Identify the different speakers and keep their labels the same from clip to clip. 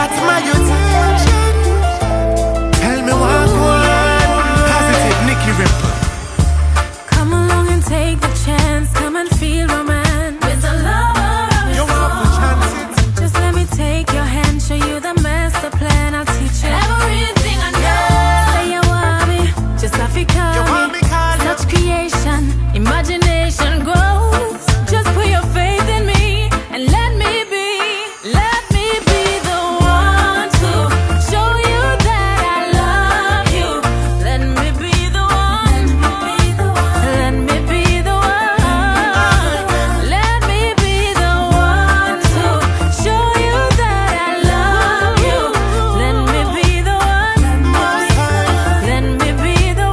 Speaker 1: That's my attention. Tell me what one. Positive Nicky Ripple.
Speaker 2: Come along and take the chance. Come and feel romance with the lover.
Speaker 1: You want to chance it?
Speaker 2: Just let me take your hand, show you the master plan. I'll teach you everything I know. Say you want me, just have to call
Speaker 1: You want me, call you?
Speaker 2: Such creation, imagination grows. Just put your faith in me and let me be the one to show you that I love you. Let me be the one. Let me be the one. Let me be the one to show you that I love you. Let me be the one. Let me be the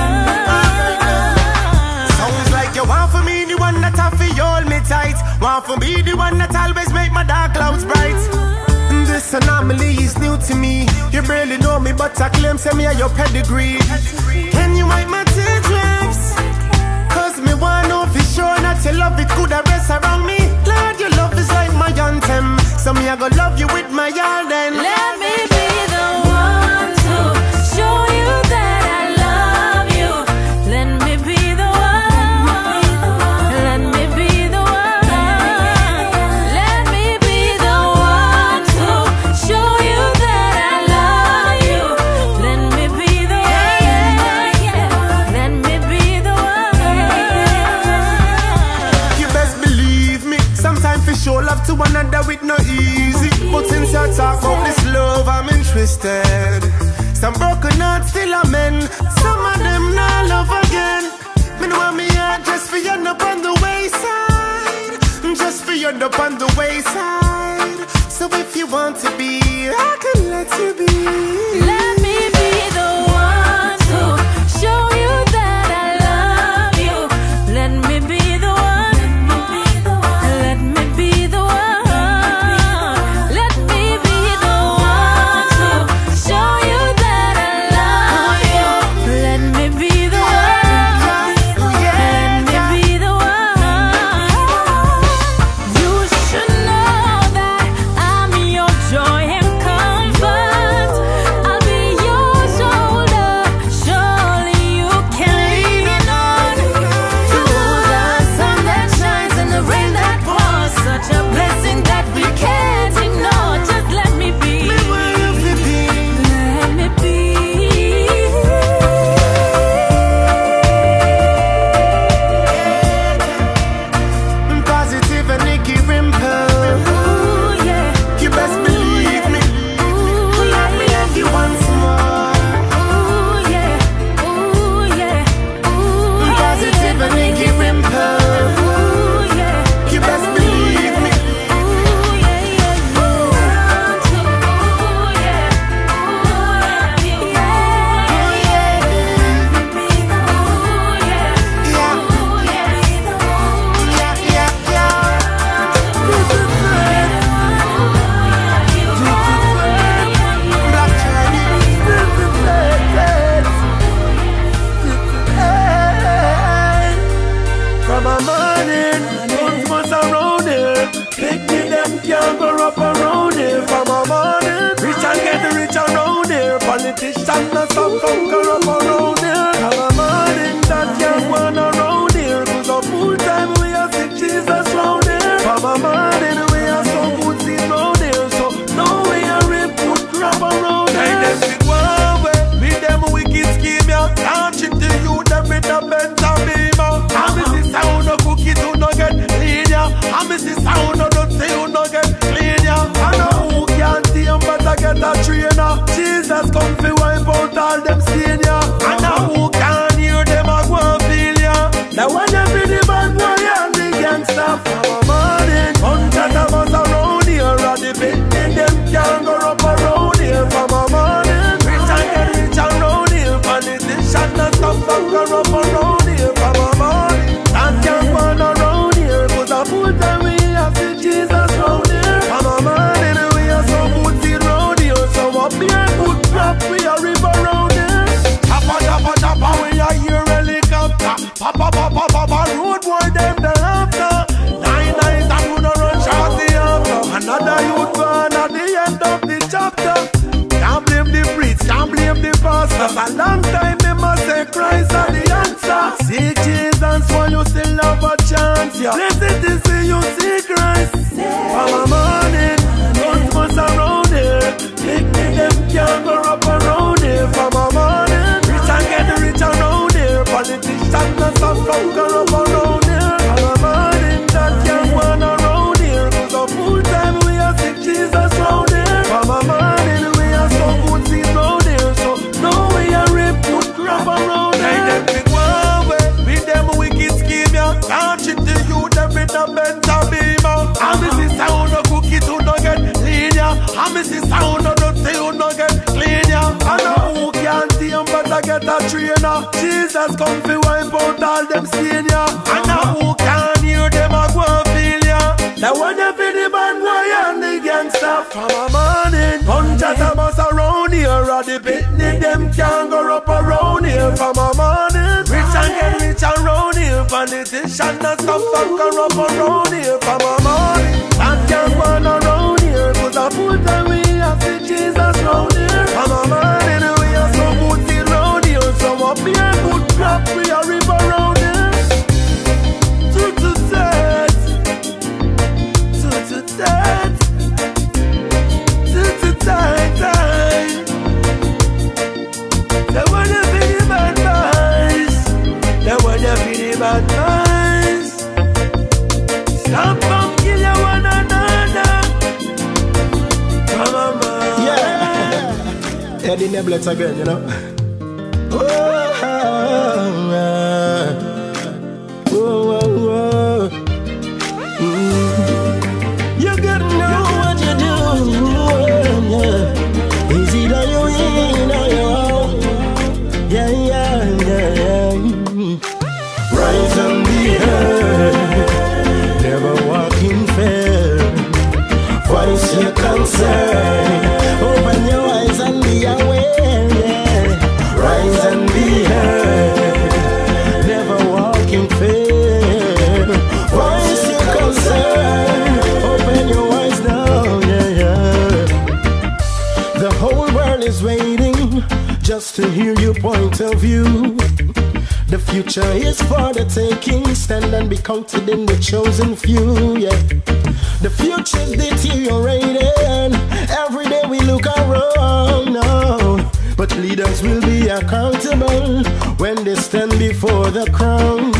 Speaker 2: one.
Speaker 1: Sounds like you want for me the one that have to hold me tight. Want for me the one that always make my dark clouds bright. This anomaly is new to me. You barely know me, but I claim say me are your pedigree. Can you wipe my teardrops? Cause me want know for sure that your love it could have rest around me. Lord, your love is like my anthem. So me I go love you with my all then.
Speaker 2: Let me be the one to show you that I love you. Let me be the one. Let me be the one. Let me be the one to show you that I love you. Let me be the one. Let me be the one.
Speaker 1: You best believe me. Sometimes for show love to one another with no easy. But since you talk about this love, I'm interested. Some broken hearts still are men. Some of them not love again. Me know want me heart just for you up on the wayside. Just for you up on the wayside. So if you want to be, I can let you be.
Speaker 2: Let me be the one to show you that I love you. Let me be the one. Let me be the one. Let me be the one to show you that I love you. Let me be the one. Let me be the one. You should know that I'm your joy and comfort. I'll be your shoulder. Surely you can lean on. Through the sun that shines and the rain that pours, such a blessing that we can't ignore. Just let me be. Let me be.
Speaker 1: Positive and Nicky Rimple.
Speaker 2: Ooh, yeah.
Speaker 1: You best believe me.
Speaker 2: Ooh,
Speaker 1: Let me have you once more.
Speaker 2: ooh, yeah. Ooh, yeah. Ooh,
Speaker 1: Positive and Nicky Rimple.
Speaker 2: ooh, yeah.
Speaker 1: You best believe me.
Speaker 2: Ooh, yeah, yeah. Ooh, yeah. Ooh, yeah.
Speaker 1: Black Chinese. From a morning, guns must around here. Picking them can't go up around here. From a morning, rich and get rich around here. Politicians not stop conquer up around here. From a morning, that can't go around here. Cause a full time we are sick Jesus round here. From a morning, we are so good seen round here. So now we are rip good crap around here. Hey, them big one way, with them wicked scheme, yeah. Can't cheat the youth, them with the Benz and Beamer. And me see sound no cookie to no get clean, yeah. And me see sound no don't say you no get clean, yeah. I know who can't see him, but I get a trainer. Jesus come fi wipe out all them stain, yeah. I know who can't hear them a go and feel, yeah. Now when you feel the bad boy and the gangster from a morning, hundred of us around here, and the building them can't go up around here from a morning. Rich and get rich around here, politicians not stop conquer up around here from a morning. That can't go around here, cause a full time we have to Jesus round here. From a morning we are so good seen round here, so up here good crap we are river round here. Choppa choppa choppa we are here helicopter. Papa papa papa road boy them the laughter. Nine that we no run short the after. Another youth gone at the end of the chapter. say Christ are the answer. Seek Jesus while you still have a chance, yeah. Blessed is see you see Christ. From a morning, guns must around here. Pick me them can't go up around here. From a morning, rich and get rich around here. Politicians and some conquer up around here. From a morning, that can't run around here. Cause a full time we are sick Jesus round here. From a morning, we are so good seeds round here. So now we are rip good crap around here. Like them big one way, with them wicked scheme, yeah. Can't cheat the youth, them with the Benz or Beamer. And me see sound no cookie to no get lean, yeah. And me see sound no dirty to no get clean, yeah. And who can't see him but I get a trainer. Jesus come fi wipe out all them stain, yeah. And who can't hear them a go and feel, yeah. That when you feel the bad boy and the gangster. From a morning, punch at a bus around here. Or the picnic them can't go up around here. From a morning, rich and get rich around here. Politicians and stuff fuck up around here. From a morning, that can't go around here. Cause a full time we have to Jesus round here. From a morning, we are so good see round here. So up here, good crap, we are rip around here. Bad boys, stop from killing one another. Come on, man.
Speaker 3: Yeah, Eddie Neblets again, you know. You gotta know what you do. Yeah. Is it on your in or your out? Yeah. Rise and be heard, never walk in fear. Voice your concern, open your eyes and be aware, yeah. Rise and be heard, never walk in fear. Voice your concern, open your eyes now, yeah. The whole world is waiting just to hear your point of view. The future is for the taking. Stand and be counted in the chosen few, yeah. The future's deteriorating. Every day we look around now. But leaders will be accountable when they stand before the crown.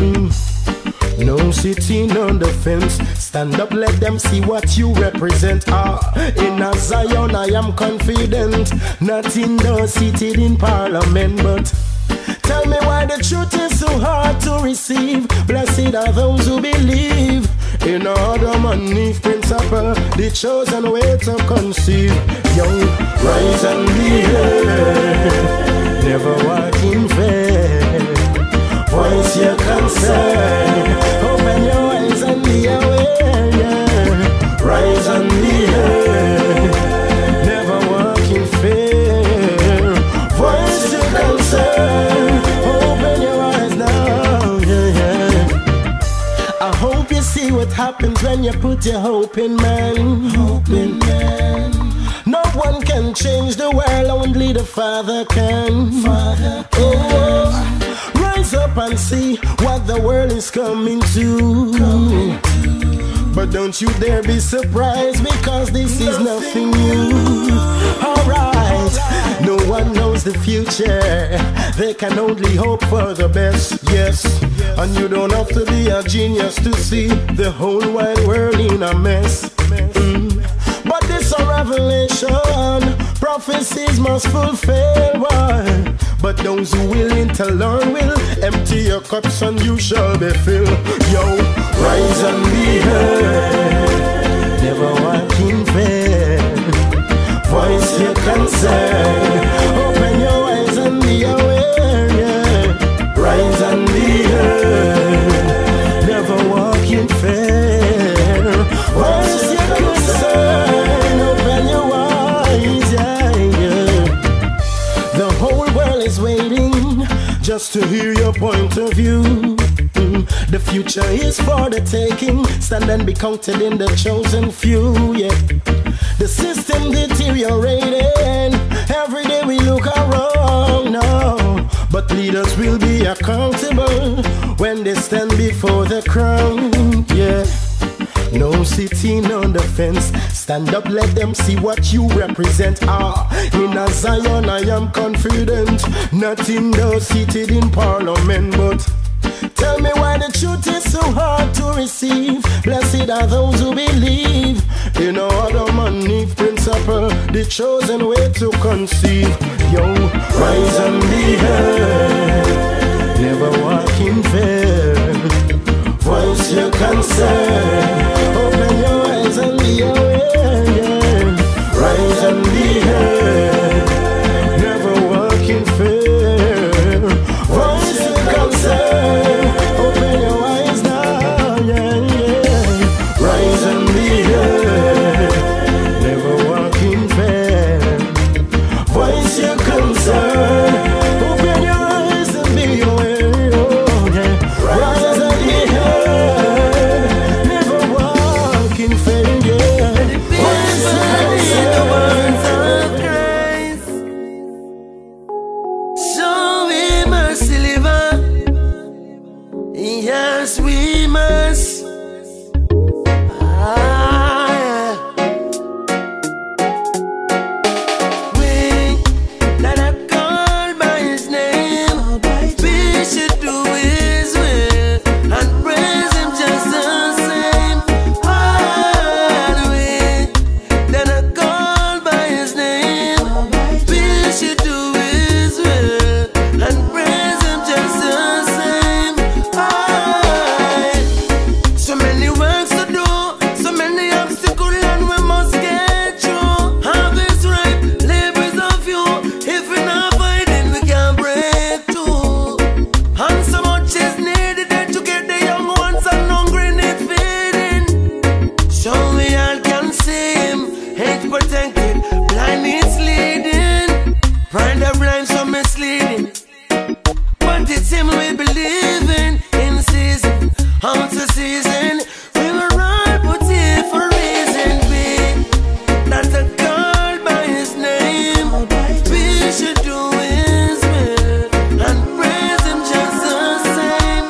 Speaker 3: No sitting on the fence. Stand up, let them see what you represent. In a Zion I am confident. Not in the seated in parliament, but tell me why the truth is so hard to receive. Blessed are those who believe in Adam and Eve principle, the chosen way to conceive. Yo, rise and be heard, never walk in fear. Voice your concern, open your eyes and be aware, yeah. Rise and be heard, never walk in fear. Voice your concern, open your eyes now, yeah. I hope you see what happens when you put your hope in man. Hope in man. No one can change the world, only the Father can. Father can. Rise up and see what the world is coming to. But don't you dare be surprised, because this is nothing new. Alright, no one knows the future. They can only hope for the best, yes. And you don't have to be a genius to see the whole wide world in a mess. But this a revelation, prophecies must fulfill. Why? But those who willing to learn will empty your cups and you shall be filled. Yo, rise and be heard, never walk in fear. Voice your concern, open your eyes and be aware, yeah. Rise and be heard, never walk in fear. Voice your concern, open your eyes, yeah. The whole world is waiting just to hear your point of view. The future is for the taking. Stand and be counted in the chosen few, yeah. The system deteriorating. Every day we look around now. but leaders will be accountable when they stand before the crown. Yeah. No sitting on the fence. Stand up, let them see what you represent. In a Zion I am confident. Nothing does seated in parliament, but tell me why the truth is so hard to receive. Blessed are those who believe in no other money principle, the chosen way to conceive. Yo, rise and be heard, never walk in fear. Voice your concern, open your eyes and be aware. Yeah. Rise and be heard, never walk in fear. Voice your concern, open your eyes now. Yeah, yeah. Rise and be heard, never walk in fear. Voice your concern, open your eyes and be aware. Oh, yeah. Rise and be heard, never walk in fear. Yeah. Voice your concern.
Speaker 4: So we must live, yes we must. We that are called by His name, we should do His will and praise Him just the same. We that are called by His name, we should do His will and praise Him just the same. So many works to do, so many obstacles, and we must get through. Harvest ripe, labors of you. If we not fighting, we can't break through. And so much is needed to get the young ones and hungry need feeding. So we all can see Him, hate protected, blind needs leading. Pride of blind so misleading, but it's Him we believe in season, out of season. We were all put here for a reason. We that are called by His name, we should do His will and praise Him just the same.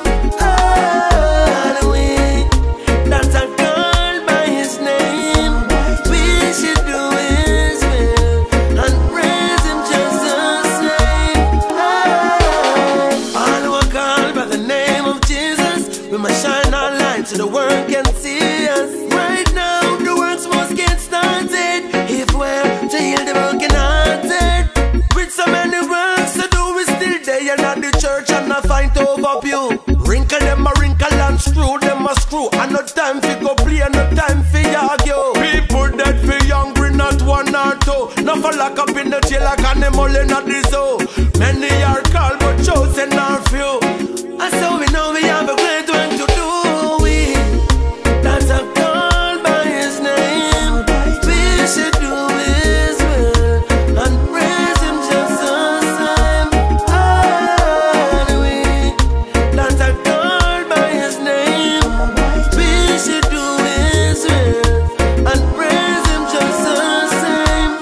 Speaker 4: We that are called by His name, we should do His will and praise Him just the same. All who are called by the name of Jesus, we must shine our light so the world can see us. Right now, the works must get started if we're to heal the broken-hearted. With so many works to do, we still there at the church and I fight over you. Wrinkle them a wrinkle and screw them a screw. And no time for go play, no time for argue. People that feel hungry, not one or two. No for lock up in the jail like animal in the zoo. Many are called but chosen are few. And so we know we have a great one to do. We that are called by His name, we should do His will and praise Him just the same. We that are called by His name, we should do His will and praise Him just the same.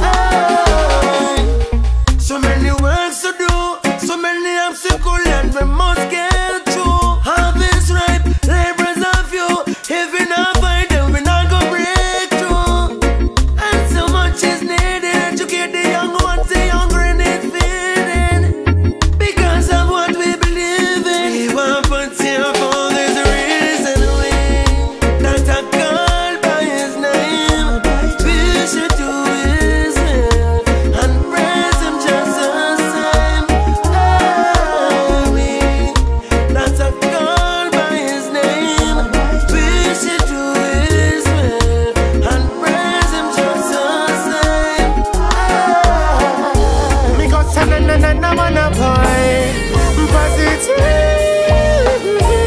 Speaker 4: So many works to do, so many obstacles, and we must get through. Harvest ripe, labors of you. If we not fight them, we not go break through. And so much is needed to get the young ones, the hungry need feeding. Because of what we believe in, we want put here for this reason. We that are called by His name, we should do His will and praise Him just the same. We that are called by His name, we should do His will and praise Him just the same.
Speaker 1: Me got na wanna boy positive.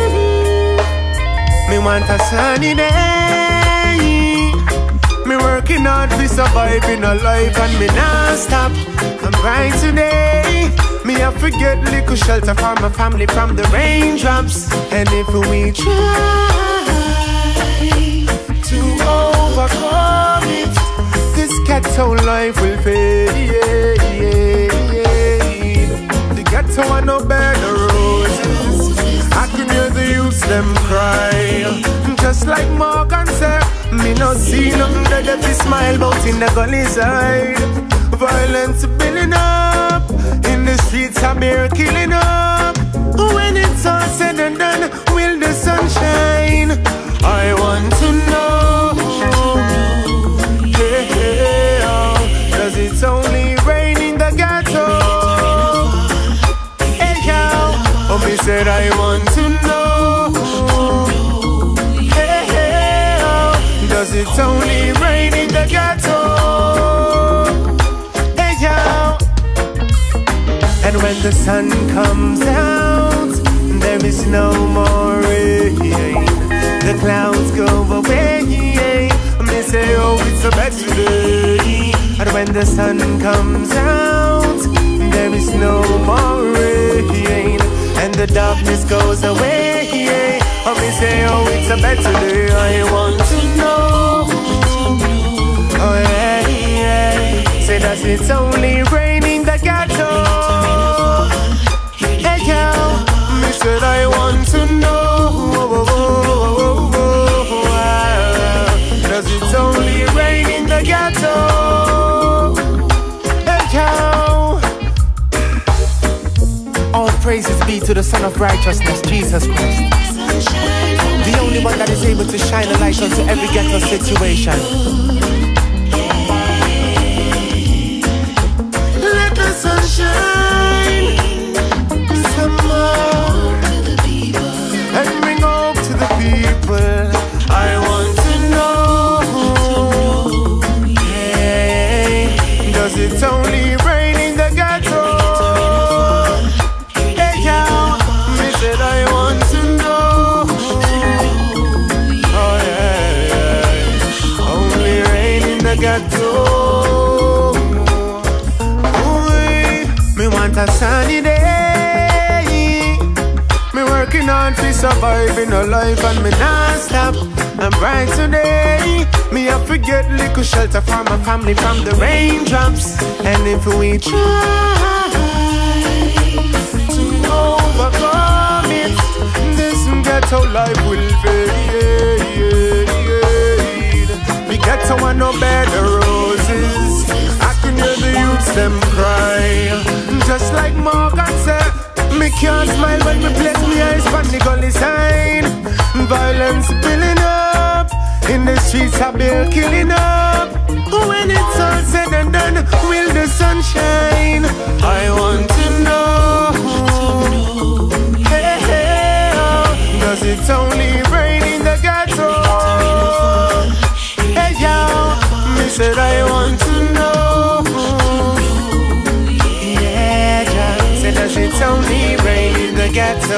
Speaker 1: Me want a sunny day. Me working hard to survive in a life and me not stop. I'm bright today. Me have to get little shelter for my family from the raindrops. And if we try to overcome it, this ghetto life will fade. The ghetto ghetto and no bed of roses. I can hear the youths them cry. Just like Morgan said, me no see nothing that they smile about in the gully side. Violence building up in the streets, I'm here killing up. When it's all said and done, will the sun shine? I want to know, hey, hey, oh, does it only rain in the ghetto? Hey, yo, oh, me said I want to know, hey, hey, oh, does it only rain in the ghetto? Hey, yo, and when the sun comes out, there is no more rain. The clouds go away. Me say, oh, it's a better day. And when the sun comes out, there is no more rain. And the darkness goes away. Me say, oh, it's a better day. I want to know. Oh, yeah, yeah. Say, does it only rain in the ghetto? Hey, yo. Me said, I want to know. Does it only rain in the ghetto? Hey, yo. All praises be to the Son of Righteousness, Jesus Christ, the only one that is able to shine a light onto every ghetto situation. Let the sun shine some more and bring hope to the people. I want to know, hey, does it only rain in the ghetto? Hey, yo, me said I want to know. Oh, yeah, yeah. Only rain in the ghetto. Ooh, me want a sunny day. Me working hard to survive in a life and me not stop. I'm bright today. Me I forget little shelter for my family from the raindrops. And if we try to overcome it, this ghetto life will fade. We ghetto and no bed of roses. I can hear the youths them cry. Just like Morgan said, me can't smile when me place me eyes on the gully sign. Violence building up in the streets, I be killing up. When it's all said and done, will the sun shine? I want to know, hey, hey, oh, does it only rain in the ghetto? Hey, yo, me said I want to know, yeah, yeah. Say does it only rain in the ghetto?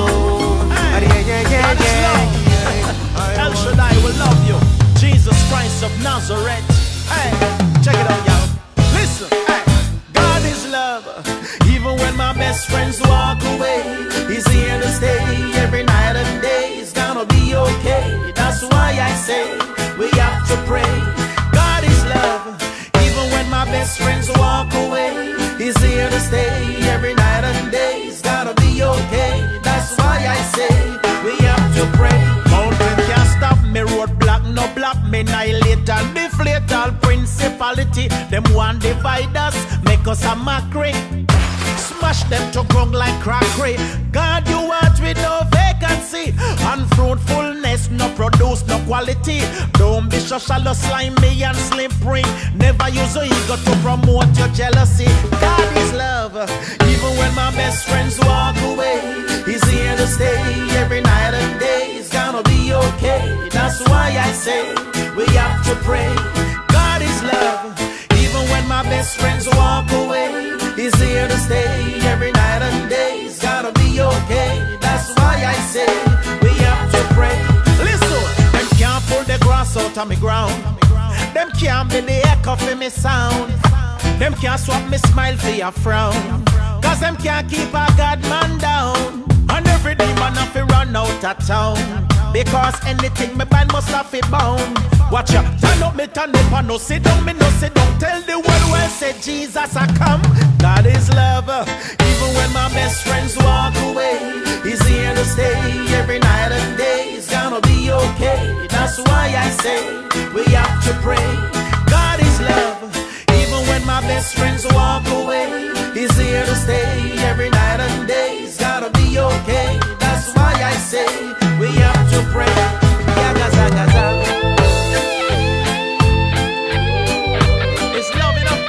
Speaker 5: El Shaddai will love you. Jesus Christ of Nazareth. Hey, check it out, y'all. Listen, hey. God is love. Even when my best friends walk away, He's here to stay every night and day. It's gonna be okay. That's why I say we have to pray. God is love. Even when my best friends walk away, He's here to stay every night and day. It's gonna be okay. That's why I say we have to pray. Mountain can't stop me, roadblock no block me, annihilate and deflate all principality. Them want divide us, make us a mockery, smash them to ground like crockery. God, you want with no vacancy, unfruitfulness, no produce, no quality. Don't be so shallow, slimy and slippery. Never use your ego to promote your jealousy. God is love. Even when my best friends walk away, He's here to stay every night and day. It's gonna be okay. That's why I say we have to pray. God is love. Even when my best friends walk away, He's here to stay every night and day. It's gonna be okay. That's why I say we have to pray. Listen, them can't pull the grass out of me ground. Them can't be the echo for me sound. Them can't swap me smile for your frown. Cause them can't keep a God man down. And every demon have to run out out of town. Because anything me buy must have it bound. Watch ya, turn up me turn up and no sit down, me no sit down. Tell the world where say Jesus I come. God is love, even when my best friends walk away. He's here to stay every night and day. It's gonna be okay. That's why I say we have to pray. God is love, even when my best friends walk away. He's here to stay every night and day. It's gotta be okay. That's why I say we have to pray. Gaza, gaza. It's love enough.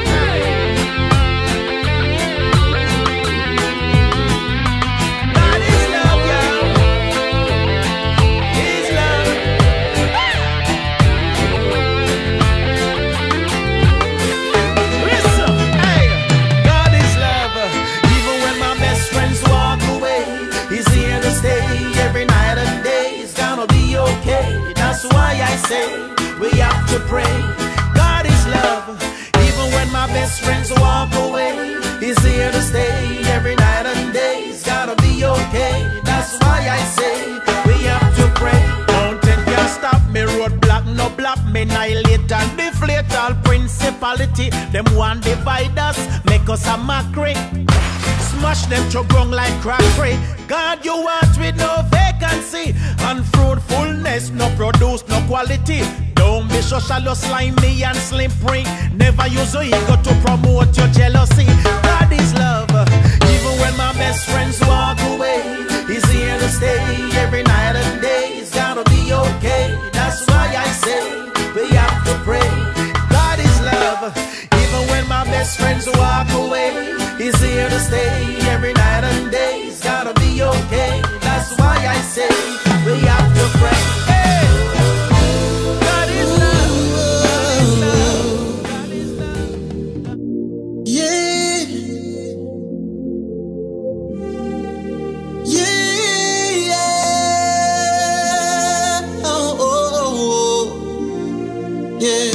Speaker 5: God is love, y'all. He's love. Listen, hey. God is love. Even when my best friends walk away, He's here to stay every night and day. It's gonna be okay. That's why I say we have to pray. God is love. Even when my best friends walk away, He's here to stay every night and day. It's gotta be okay. That's why I say we have to pray. Mountain can't stop me, roadblock no block me, annihilate and deflate all principality. Them want divide us, make us a mockery. Smash them to ground like crockery. God, you want with no vacancy. Unfruitfulness, no produce, no quality. Don't be so shallow, slimy and slippery. Never use your ego to promote your jealousy. God is love, even when my best friends walk away. He's here to stay every night and day. It's gotta be okay. That's why I say we have to pray. God is love, even when my best friends walk away. He's here to stay every night and day. It's gotta be okay. That's why I say we have to pray. Hey! God is love. God is love.
Speaker 3: Yeah. Yeah. Oh, oh, oh. Yeah.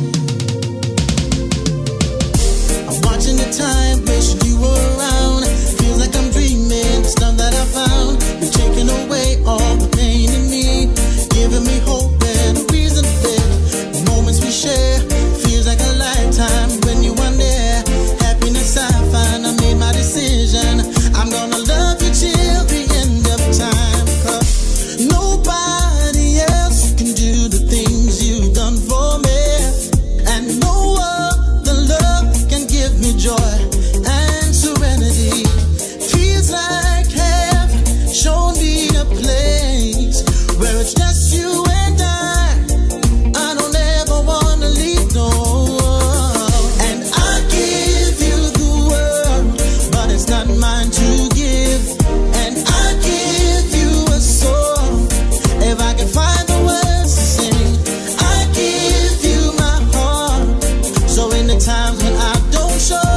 Speaker 3: I'm watching the time, wishing you were around. Feels like I'm dreaming, the stuff that I found. You're taking away all the pain in me, giving me hope and a reason to live. The moments we share feels like a lifetime when you are there. Happiness I find, I made my decision. I'm gonna love you till the end of time. 'Cause nobody else can do the things you've done for me, and no other love can give me joy and serenity. Feels like heaven shown me a place where it's just you and I don't ever wanna leave, no. And I give you the world, but it's not mine to give. And I give you a song, if I can find the words to sing. I give you my heart, so in the times when I don't show,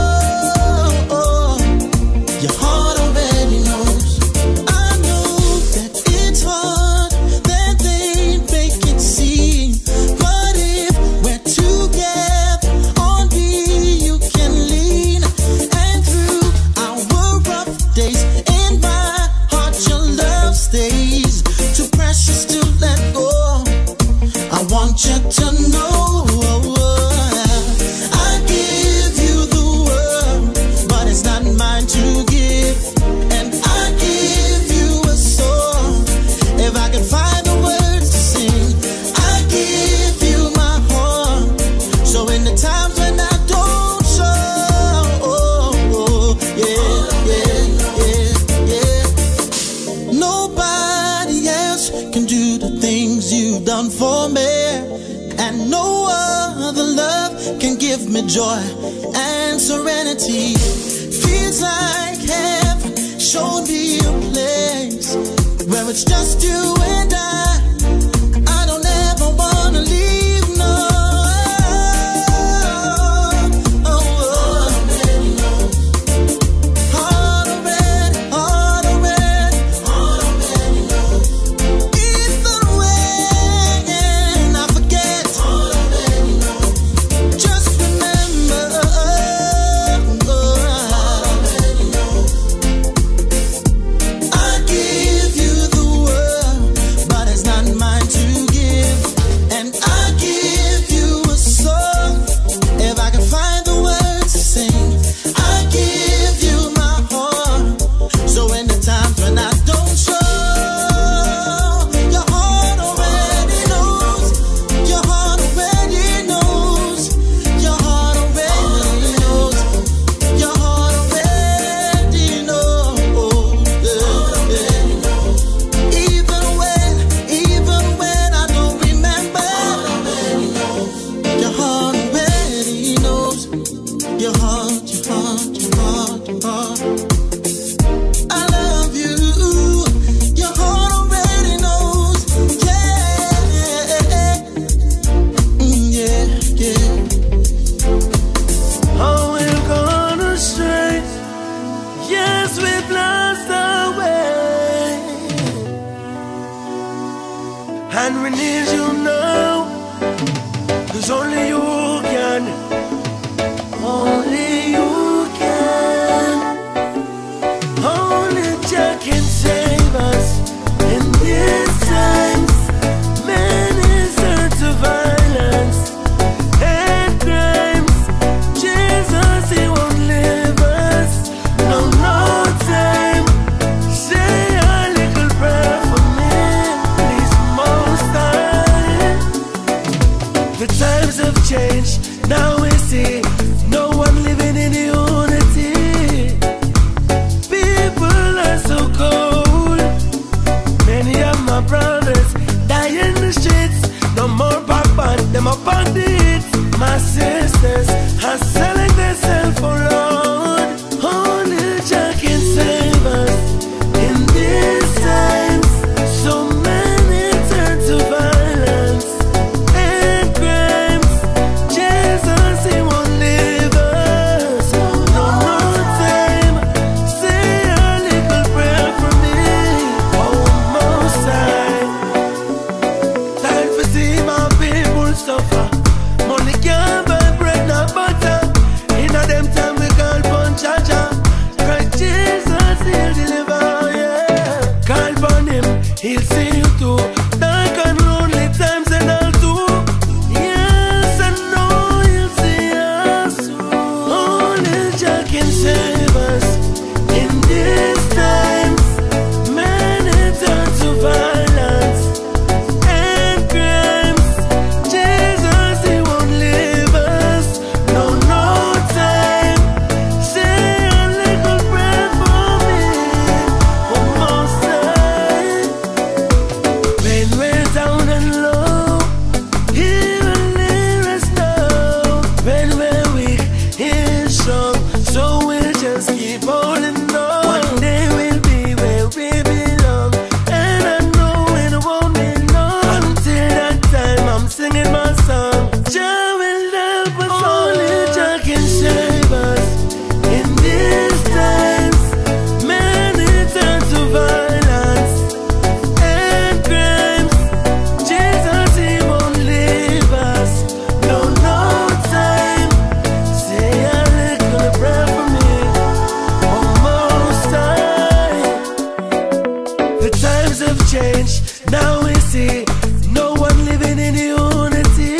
Speaker 3: your heart already knows. I know that it's hard, that they make it seem. But if we're together, on me you can lean. And through our rough days, in my heart your love stays. Too precious to let go, I want you to know. I give you the world, but it's not mine to give. And I give you a song, if I can find the words to sing. I give you my heart, so in the times when I don't show, yeah, yeah, yeah, yeah. Nobody else can do the things you've done for me, and no other love can give me joy and serenity. Feels like heaven showed me a place where it's just you and I don't ever wanna leave, no. Heart already, heart already. Either way, and I forget. Just remember, I give you the world.
Speaker 1: we need you now, 'cause only you can. Only you can. Only Jah can save us in these times. Many turn to violence and crimes. Jesus, He won't leave us. No, no time. Say a little prayer for me, please, Most High. The times have changed. Now we see no one living in unity. People are so cold. Many of my brothers die in the streets. No more papa, them up on the hits. My sisters are selling themselves for Lord. Only Jah can save us in these times. So many turn to violence and crimes. Jesus, He won't leave us. No more time. Say a little prayer for me, oh Most High. Time to see my people suffer. Money can't buy bread, nor butter. In a them time we call upon Jah. Christ Jesus, He'll deliver, yeah. Call upon Him, He'll see you too. Dark and lonely times and all too. Yes, I know He'll see us through. Only Jah can save us in these times. Many turn to violence and crimes. Jesus, He won't leave us. No, no time. Say a little prayer for me, oh Most High. When we're down and low, He will lead us now. When we're weak, He's strong. So we'll just keep holding on. One day we'll be where we belong, and I know it won't be long. Until that time, I'm singing my song. Jah will help us. Only Jah can save us in these times. Many turn to violence and crimes. Jesus, He won't leave us. No, no time. Say a little prayer for me, oh Most High. The times have changed. Now we see no one living in unity.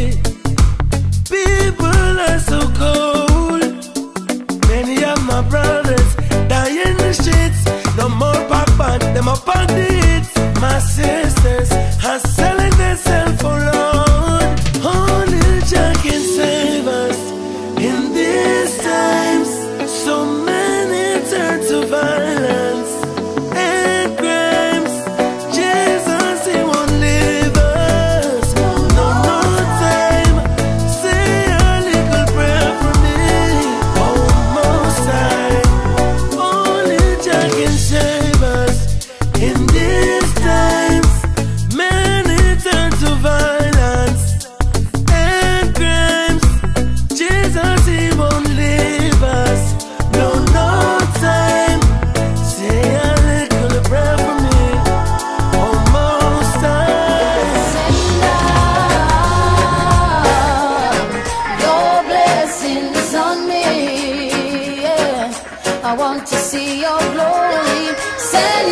Speaker 1: People are so cold. Many of my brothers die in the streets. No more papa, them up on the hits. My sisters are selling themselves for Lord. Only Jah can save us in these times. So many turn to violence and crimes. Jesus, He won't leave us. No, no time. Say a little prayer for me, oh Most High. Only Jah can save us in these times. Many turn to violence and crimes. Jesus, He won't leave us. No, no time. Say a little prayer for me, oh Most High.
Speaker 2: Send down your blessings on me. Yeah. I want to see your glory. Send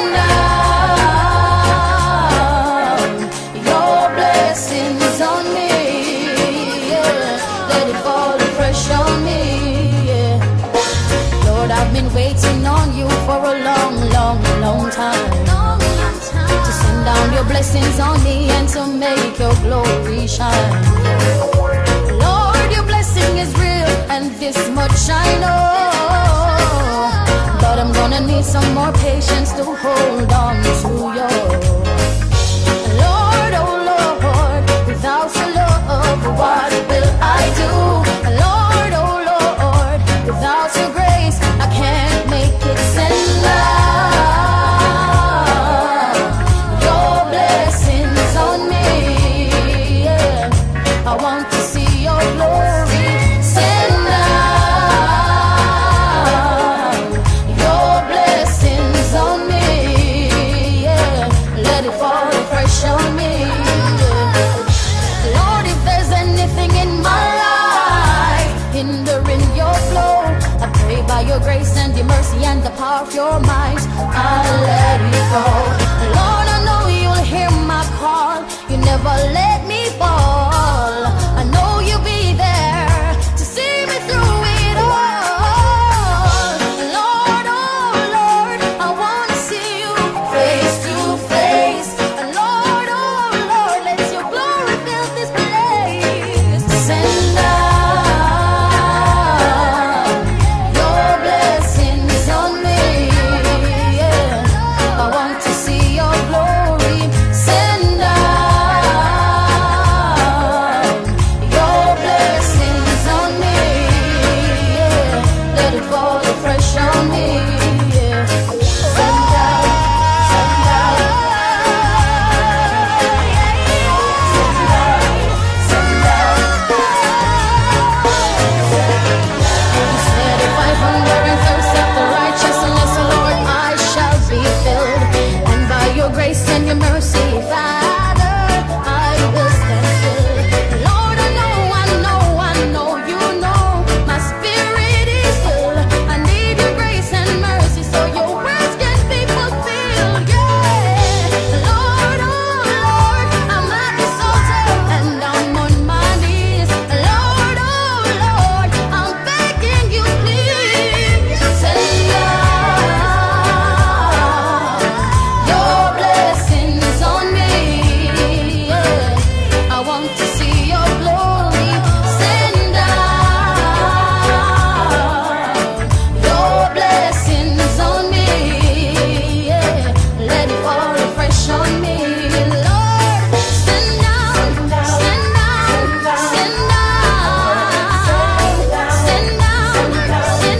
Speaker 2: down your blessings on me. Yeah. Let it fall fresh on me. Yeah. Lord, I've been waiting on you for a long, long, long time. To send down your blessings on me and to make your glory shine. Lord, your blessing is real, and this much I know. But I'm gonna need some more patience to hold on to yours. Lord, oh Lord, without your love, what will I do? Lord, oh Lord, without your grace, I can't make it. Send down your blessings on me. Yeah. I want to see your glory. Send down your blessings on me. Yeah. Let it compromise. I'll let it go. Lord, I know you'll hear my call. You never let me fall. I know you'll be there to see me through it all. Lord, oh Lord, I wanna see you face to face. Lord, oh Lord, let your glory fill this place. Send down your blessings on me. Yeah. I want to see your glory. Send down your blessings on me. Yeah. Let it fall fresh on me. Yeah. Send down, send down, send down, You said if I hunger and thirst after righteousness, Lord, I shall be filled. And by your grace and your mercy, Father, I will stand still. Lord, I know, you know, my spirit is full. I need your grace and mercy so your words can be fulfilled. Yeah, Lord, oh Lord, I'm at this altar and I'm on my knees. Lord, oh Lord, I'm begging you, please send down your blessings on me. Yeah. I want to see your glory. Send down your blessings on me. Yeah. Let it fall fresh on me, Lord. Send down, send down, send down, send down, send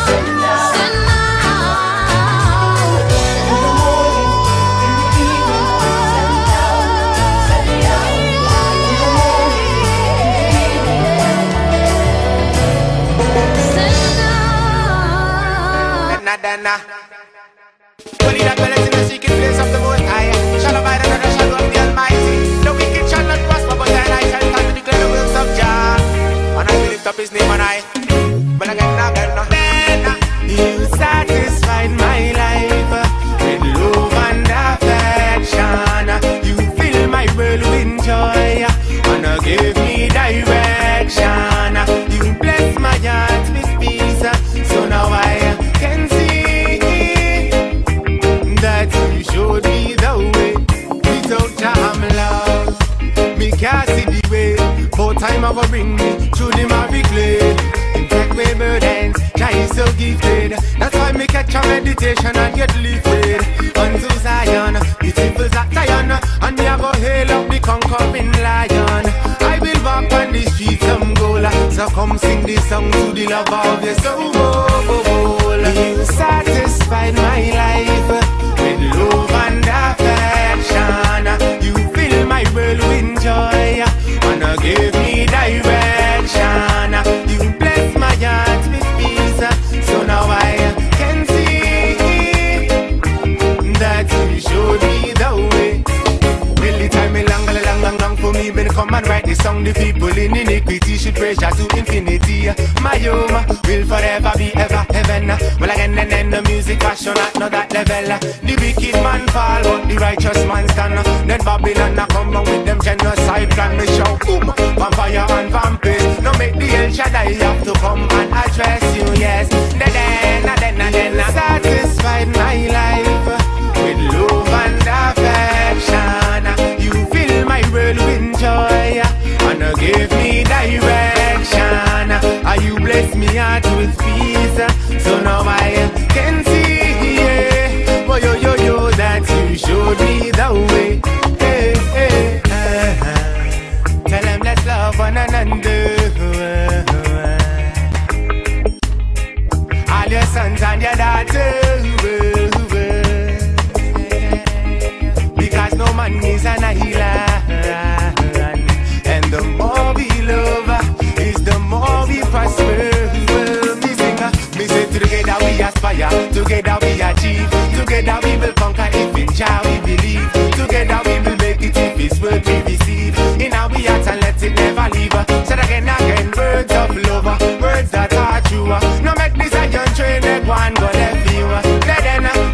Speaker 5: Dana. Well, he that dwelleth in the secret place of the Most High shall abide under the shadow of the Almighty. The wicked shall not prosper, but then I shall stand to declare the works of Jah. And I will lift up his name and I. But again, you satisfied my life with love and affection. You fill my world with joy and give me direction. You bless my heart with peace, so now I can see that you showed me the way. Without time love, me can't see the way. But time ever bring me through the married clay. In fact, my burdens, Jah is so gifted. That's why me catch a meditation and get lifted unto Zion, beautiful Zion. And me a go hail up the conquering lion. I will walk on the streets of gold. So come sing this song to the lover of your soul. You satisfied my life with love and affection. You fill my world with joy and give me direction. You bless my heart with peace, so now I can see that you showed me the way. Well, the time is long for me been come and write this song. The people in iniquity should praise Jah to infinity. My home will forever be ever heaven. Well, again and then the music passion at no that level. The wicked man fall, but the righteous man stand. Then Babylon a come on with them genocide plan. Me shout boom, vampire and vampires. No make the El Shaddai have to come and address you, yes. Then satisfied my life with love and affection. You fill my world with joy and give me direction. You bless me heart with peace, so now I can see, yeah. Oh, yo, that you showed me the way. Hey, hey, Tell them let's love one another. All your sons and your daughters, because no man is an island. And the more we love is the more we prosper. Me say together we aspire, together we achieve, together we will conquer if in Jah we believe. Together we will make it if it's word we receive. In our hearts and let it never leave. Said again, words of love, words that are true. No make this a young train that one go left you. Then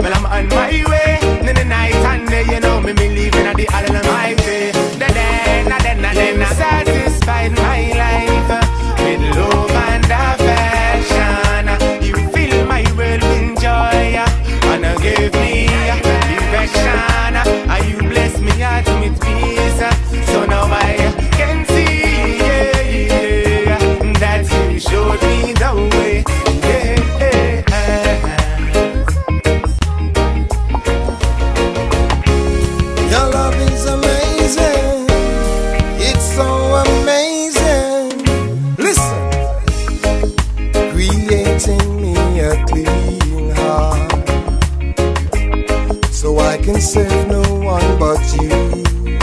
Speaker 6: so I can serve no one but you.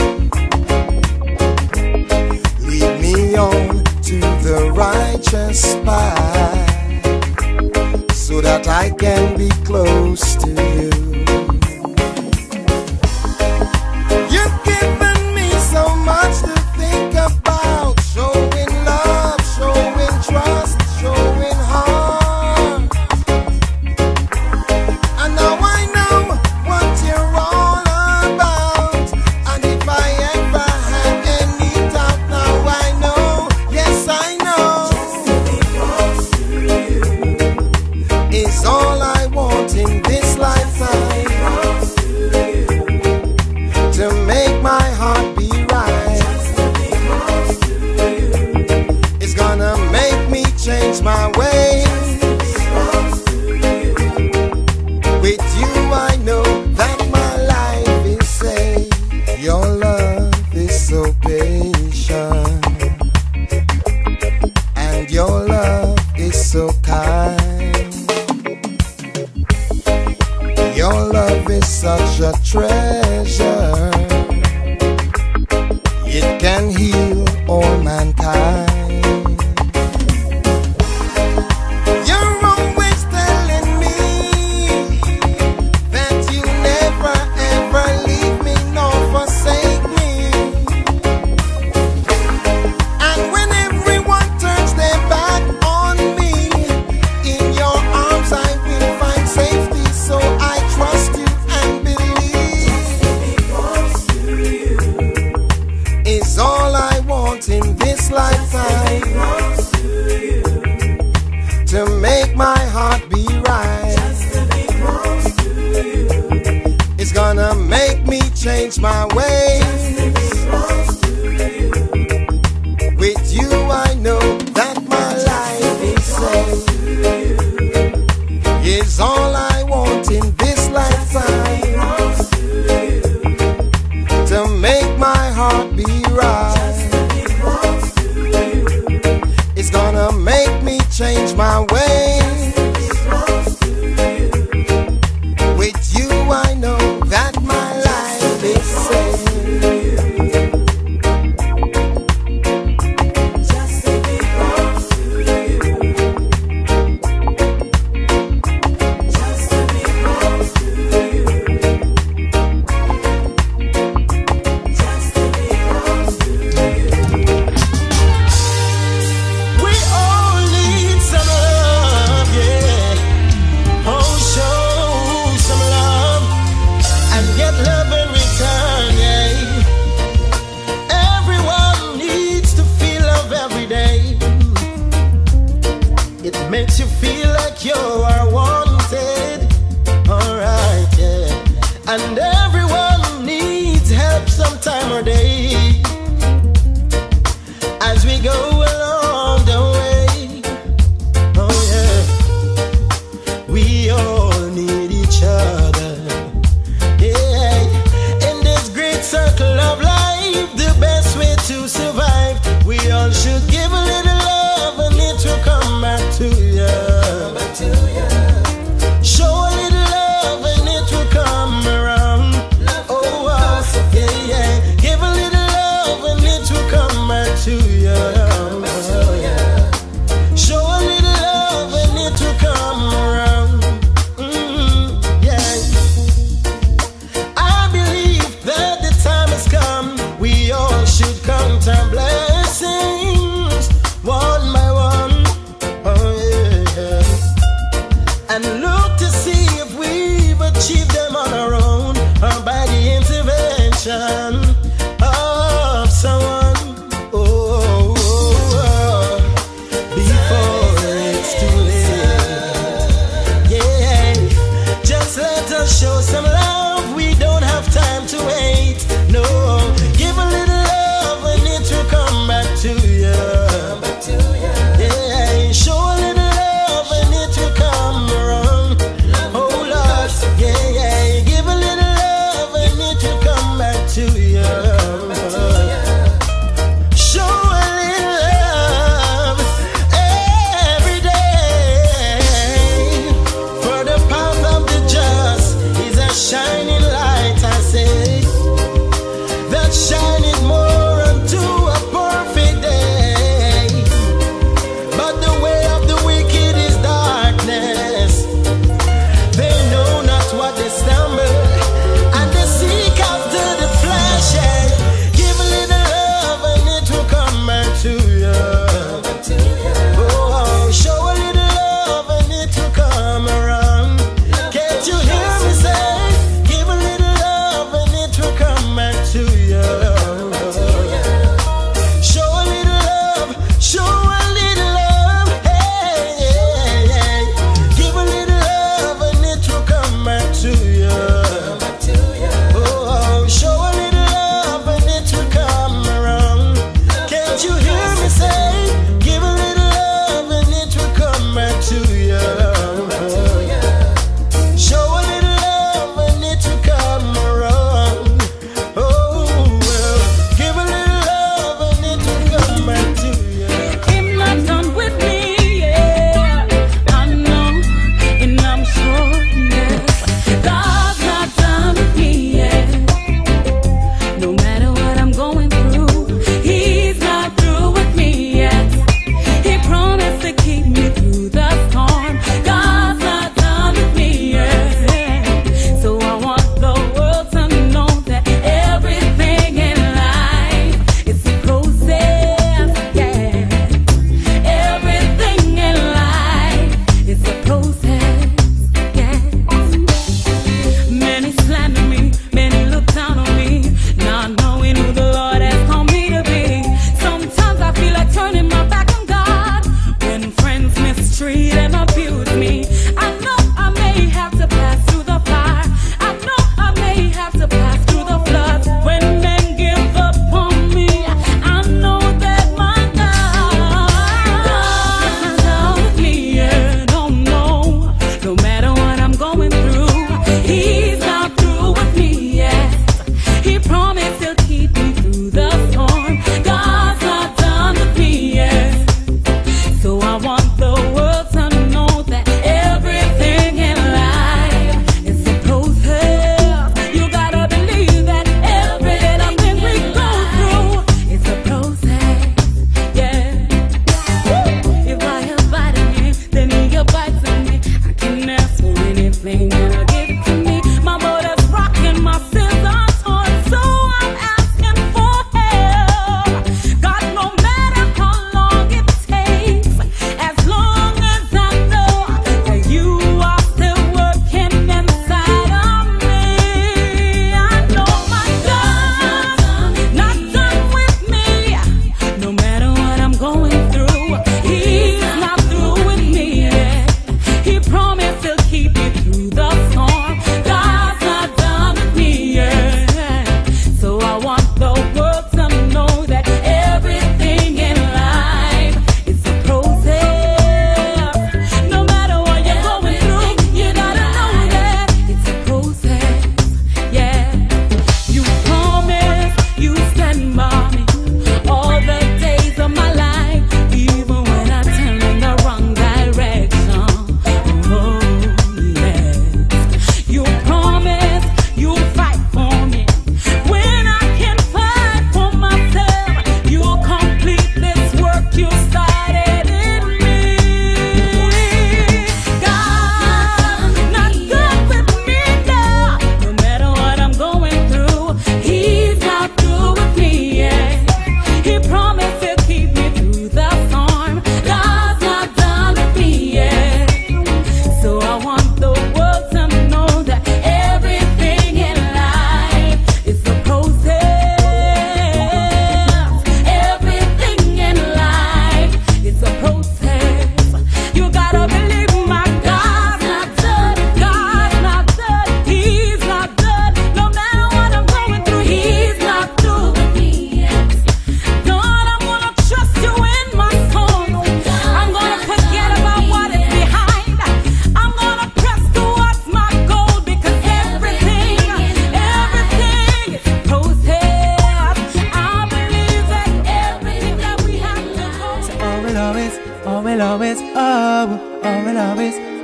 Speaker 6: Lead me on to the righteous path, so that I can be close to you. You've given me so much to think about, showing love, showing trust, showing heart. And now I know what you're all about. And if I ever had any doubt, now I know, yes I know. Is all I want in this lifetime, to make my heart be right. It's gonna make me change my ways. With you I know that my life is safe. Your love is so patient, and your love is so kind. Your love is such a treasure, it can heal all mankind. You're always telling me that you never ever leave me nor forsake me. And when everyone turns their back on me, in your arms I will find safety. So I trust you and believe. Is all I want in this lifetime, to make my heart be right. It's gonna make me change my ways. With you I know that my life is safe. Is all I want in this lifetime, to make my heart be right. It's gonna make me change my ways. With you I know that my life is safe.
Speaker 3: We all need some love, yeah. Oh, show some love and get love in return, yeah. Everyone needs to feel love every day. It makes you feel like you are wanted, alright, yeah. And everyone needs help sometime or day. As we go along the way, oh yeah, we all need each other, yeah. In this great circle of life, the best way to survive, we all should give a little love and it will come back to you. Show a little love and it will come around. Oh, yeah, yeah. Give a little love and it will come back to you. Show a little love and it will come around. Yeah. I believe that the time has come. We all should count our blessings one by one. Oh yeah. And look to see if we've achieved them on our own or by the intervention of someone. Oh, before it's too late. Yeah, just let us show some love. We don't have time to wait. No, give a little love and it will come back to you. Yeah, show a little love and it will come around. Oh Lord, yeah, yeah. Give a little love and it will come back to you. Show a little love every day, for the path of the just is a shining light.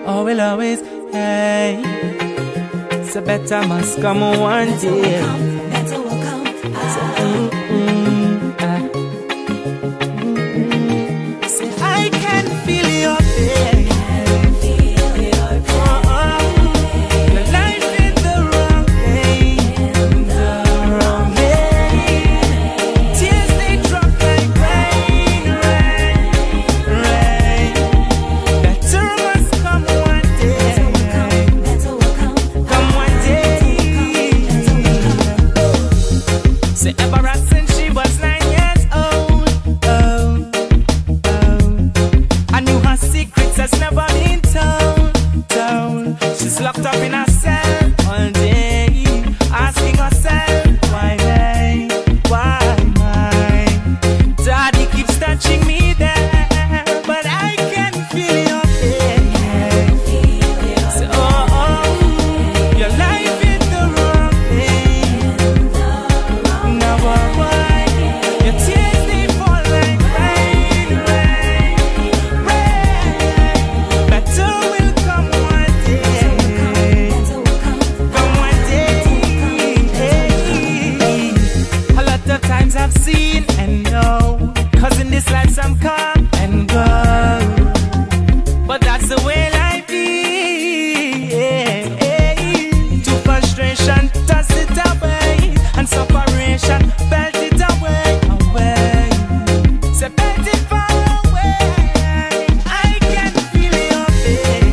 Speaker 7: Oh, will always, hey. So better must come one day.
Speaker 2: Better will come.
Speaker 7: I can feel your pain. Your life in the wrong lane. Tears they drop like rain. Better must come one day. Come one day. Say ever since she was 9 years old. I knew her secrets has never been told. She's locked up in her cell all day, asking herself, why me? Why mine? Daddy keeps touching me there, but I can feel your pain. So, your life in the wrong place. Now why? Your tears they fall like rain. Better will come one day. Come one day. A lot of times I've seen and know, 'cause in this life some come and go, but that's the way life is. To frustration, toss it away, and separation, belt it away. So belt it far away. I can feel your pain.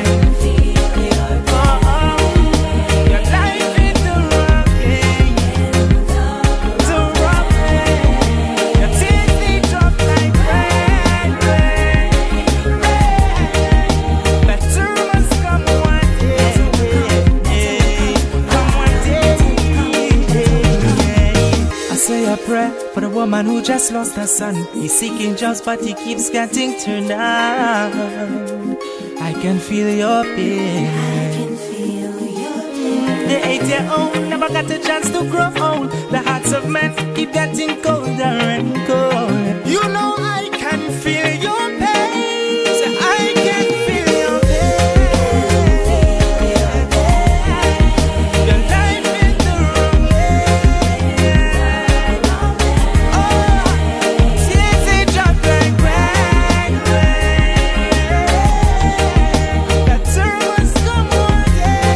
Speaker 7: Your life in the wrong game. The wrong way. Your tears they drop like rain. Better must come one day. Come one day. I say a prayer for the woman who just lost her son. He's seeking jobs, but he keeps getting turned down. I can feel your pain. The 8-year-old never got a chance to grow old. The hearts of men keep getting colder and cold. You know I can feel your pain. So I can feel your pain. Your life in the wrong way. Oh, tears they drop like rain. Better must come one day.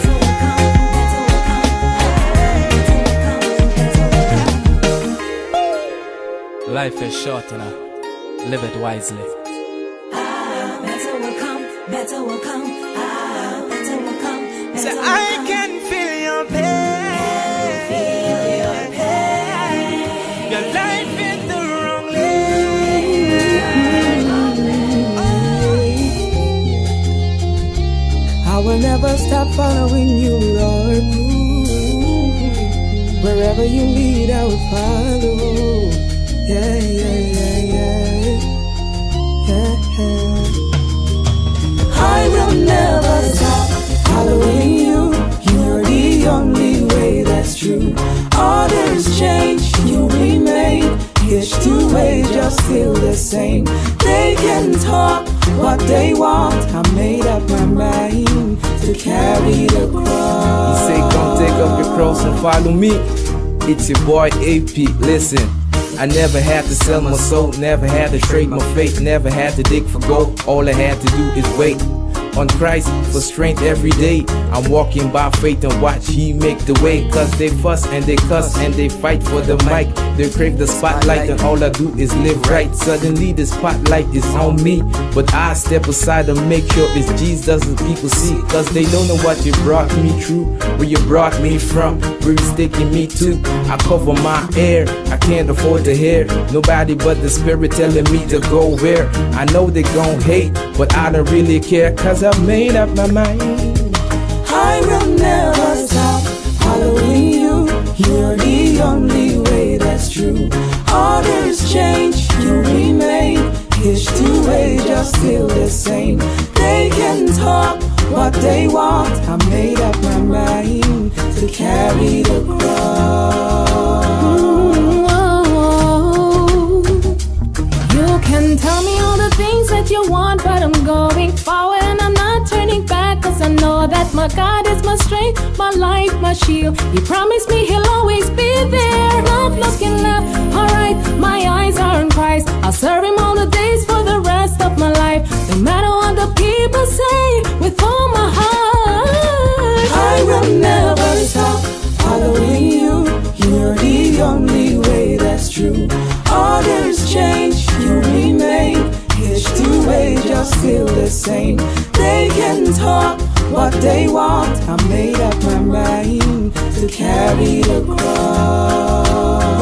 Speaker 7: Life is short, you know. Live it wisely.
Speaker 2: Better will come. Better will come. Better will come.
Speaker 7: So I can feel your pain. Your life in the wrong lane.
Speaker 8: I will never stop following you, Lord. Wherever you lead, I will follow. Yeah, yeah, yeah, yeah, yeah. I will never stop following you. You're the only way that's true. Others change, you remain. Each two ways just still the same. They can talk what they want. I made up my mind to carry the cross.
Speaker 9: Say come take up your cross and follow me. It's your boy AP, listen. I never had to sell my soul, never had to trade my faith, never had to dig for gold. All I had to do is wait on Christ for strength every day. I'm walking by faith and watch He make the way. 'Cause they fuss and they cuss and they fight for the mic. They crave the spotlight and all I do is live right. Suddenly the spotlight is on me, but I step aside and make sure it's Jesus that people see. 'Cause they don't know what you brought me through, where you brought me from, where you taking me to. I cover my ear, I can't afford to hear nobody but the Spirit telling me to go where. I know they gon' hate, but I don't really care, 'cause I've made up my mind.
Speaker 8: I will never stop following you. You're the only way that's true. Others change, you remain. Each two ways just still the same. They can talk what they want. I made up my mind to carry the cross.
Speaker 2: You can tell me all the things that you want, but I'm going forward and I'm not turning back. my God is my strength, my life, my shield. He promised me he'll always be there. Not looking left, alright, my eyes are on Christ. I'll serve him all the days for the rest of my life. No matter what the people say, with all my heart,
Speaker 8: I will never stop following you. You're the only way that's true. Others change, you remain. History just still the same. They can talk what they want. I made up my mind to carry the cross.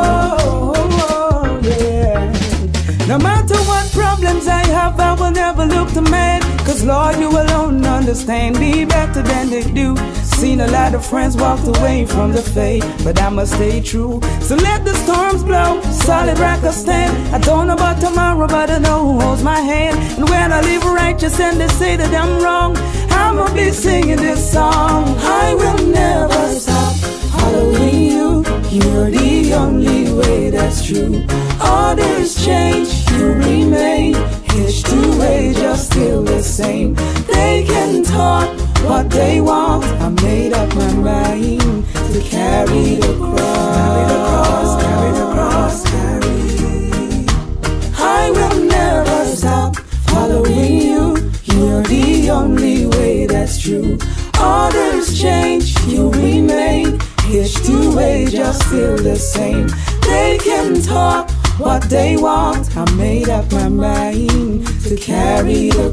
Speaker 8: Oh, yeah. No matter what problems I have, I will never look to man. Cause Lord, you alone understand me better than they do. Seen a lot of friends walked away from the faith, but I must stay true. So let the storms blow, solid rock I stand. I don't know about tomorrow, but I know who holds my hand. And when I live righteous and they say that I'm wrong, I'ma be singing this song. I will never stop following you. You're the only way that's true. Others change, you remain. History just still the same. They can talk what they want. I made up my mind to carry the cross. Carry the cross, carry the cross, carry. I will never stop following you. You're the only way that's true. Others change, you remain. History just still the same. They can talk what they want. I made up my mind to carry the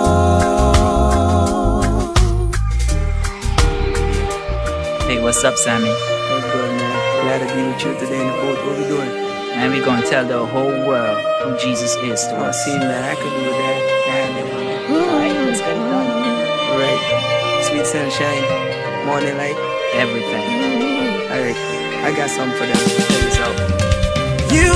Speaker 8: cross.
Speaker 10: Hey, what's up, Sammy?
Speaker 11: What's good, man? Glad to be with you today in the boat. What we doing?
Speaker 10: Man, we gonna tell the whole world who Jesus is to us.
Speaker 11: See, man, I could do that.
Speaker 10: Alright, let's get it done.
Speaker 11: Right. Sweet sunshine, morning light,
Speaker 10: everything.
Speaker 11: Alright, I got something for them. Check this out.
Speaker 8: You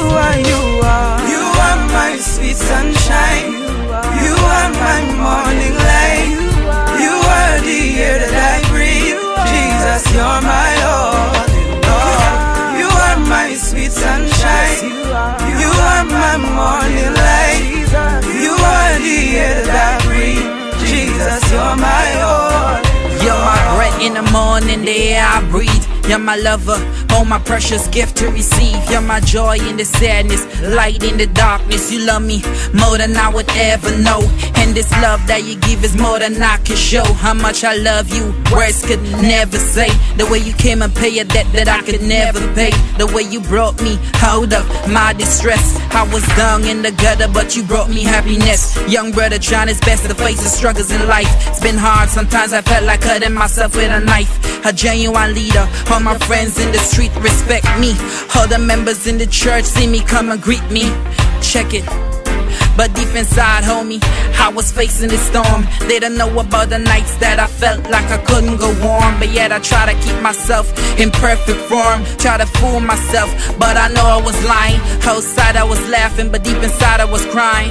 Speaker 8: are my sweet sunshine. You are my morning light. You are the air that I breathe. Jesus, you're my all in all. You are my sweet sunshine. You are my morning light. You are the air that I breathe. Jesus, you're my all.
Speaker 12: You're my breath in the morning, the air I breathe. You're my lover, oh my precious gift to receive. You're my joy in the sadness, light in the darkness. You love me more than I would ever know. And this love that you give is more than I can show. How much I love you, words could never say. The way you came and pay a debt that I could never pay. The way you brought me out of my distress. I was down in the gutter, but you brought me happiness. Young brother trying his best to face the struggles in life. It's been hard, sometimes I felt like cutting myself with a knife. A genuine leader, all my friends in the street respect me. All the members in the church see me come and greet me. Check it. But deep inside, homie, I was facing the storm. They don't know about the nights that I felt like I couldn't go warm. But yet I try to keep myself in perfect form. Try to fool myself, but I know I was lying. Outside I was laughing, but deep inside I was crying.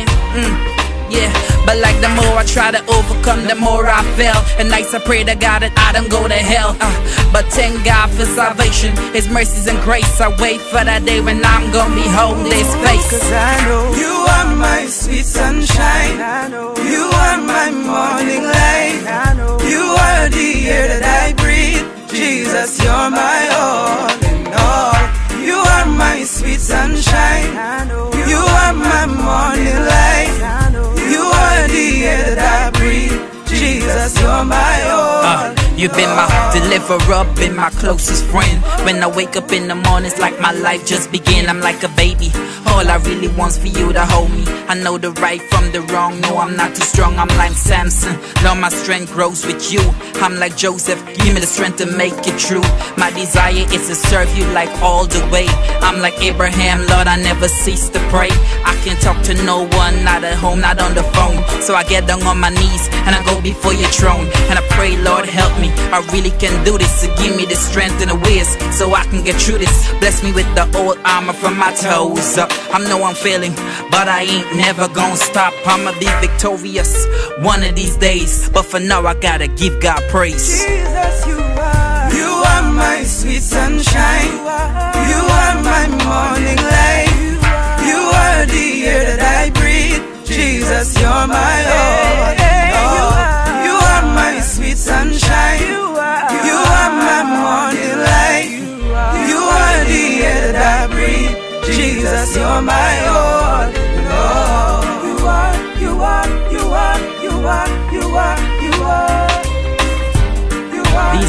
Speaker 12: Yeah, but like the more I try to overcome, the more I fell. And nights I pray to God that I don't go to hell. But thank God for salvation, His mercies and grace. I wait for that day when I'm gonna behold His face.
Speaker 8: Cause I know you are my sweet sunshine. You are my morning light. You are the air that I breathe. Jesus, you're my all in all. You are my sweet sunshine. You are my morning light. You are the air that I breathe. Jesus, you're my all.
Speaker 12: You've been my deliverer, been my closest friend. When I wake up in the morning, it's like my life just began. I'm like a baby, all I really want's for you to hold me. I know the right from the wrong, no I'm not too strong. I'm like Samson, Lord my strength grows with you. I'm like Joseph, give me the strength to make it true. My desire is to serve you like all the way. I'm like Abraham, Lord I never cease to pray. I can't talk to no one, not at home, not on the phone. So I get down on my knees and I go before your throne. And I pray, Lord help me, I really can do this. So give me the strength and the ways so I can get through this. Bless me with the old armor from my toes up. I know I'm failing, but I ain't never gonna stop. I'ma be victorious one of these days. But for now I gotta give God praise.
Speaker 8: Jesus, you are my sweet sunshine. You are my morning light. You are the air that I breathe. Jesus, you're my all. You are my sweet sunshine.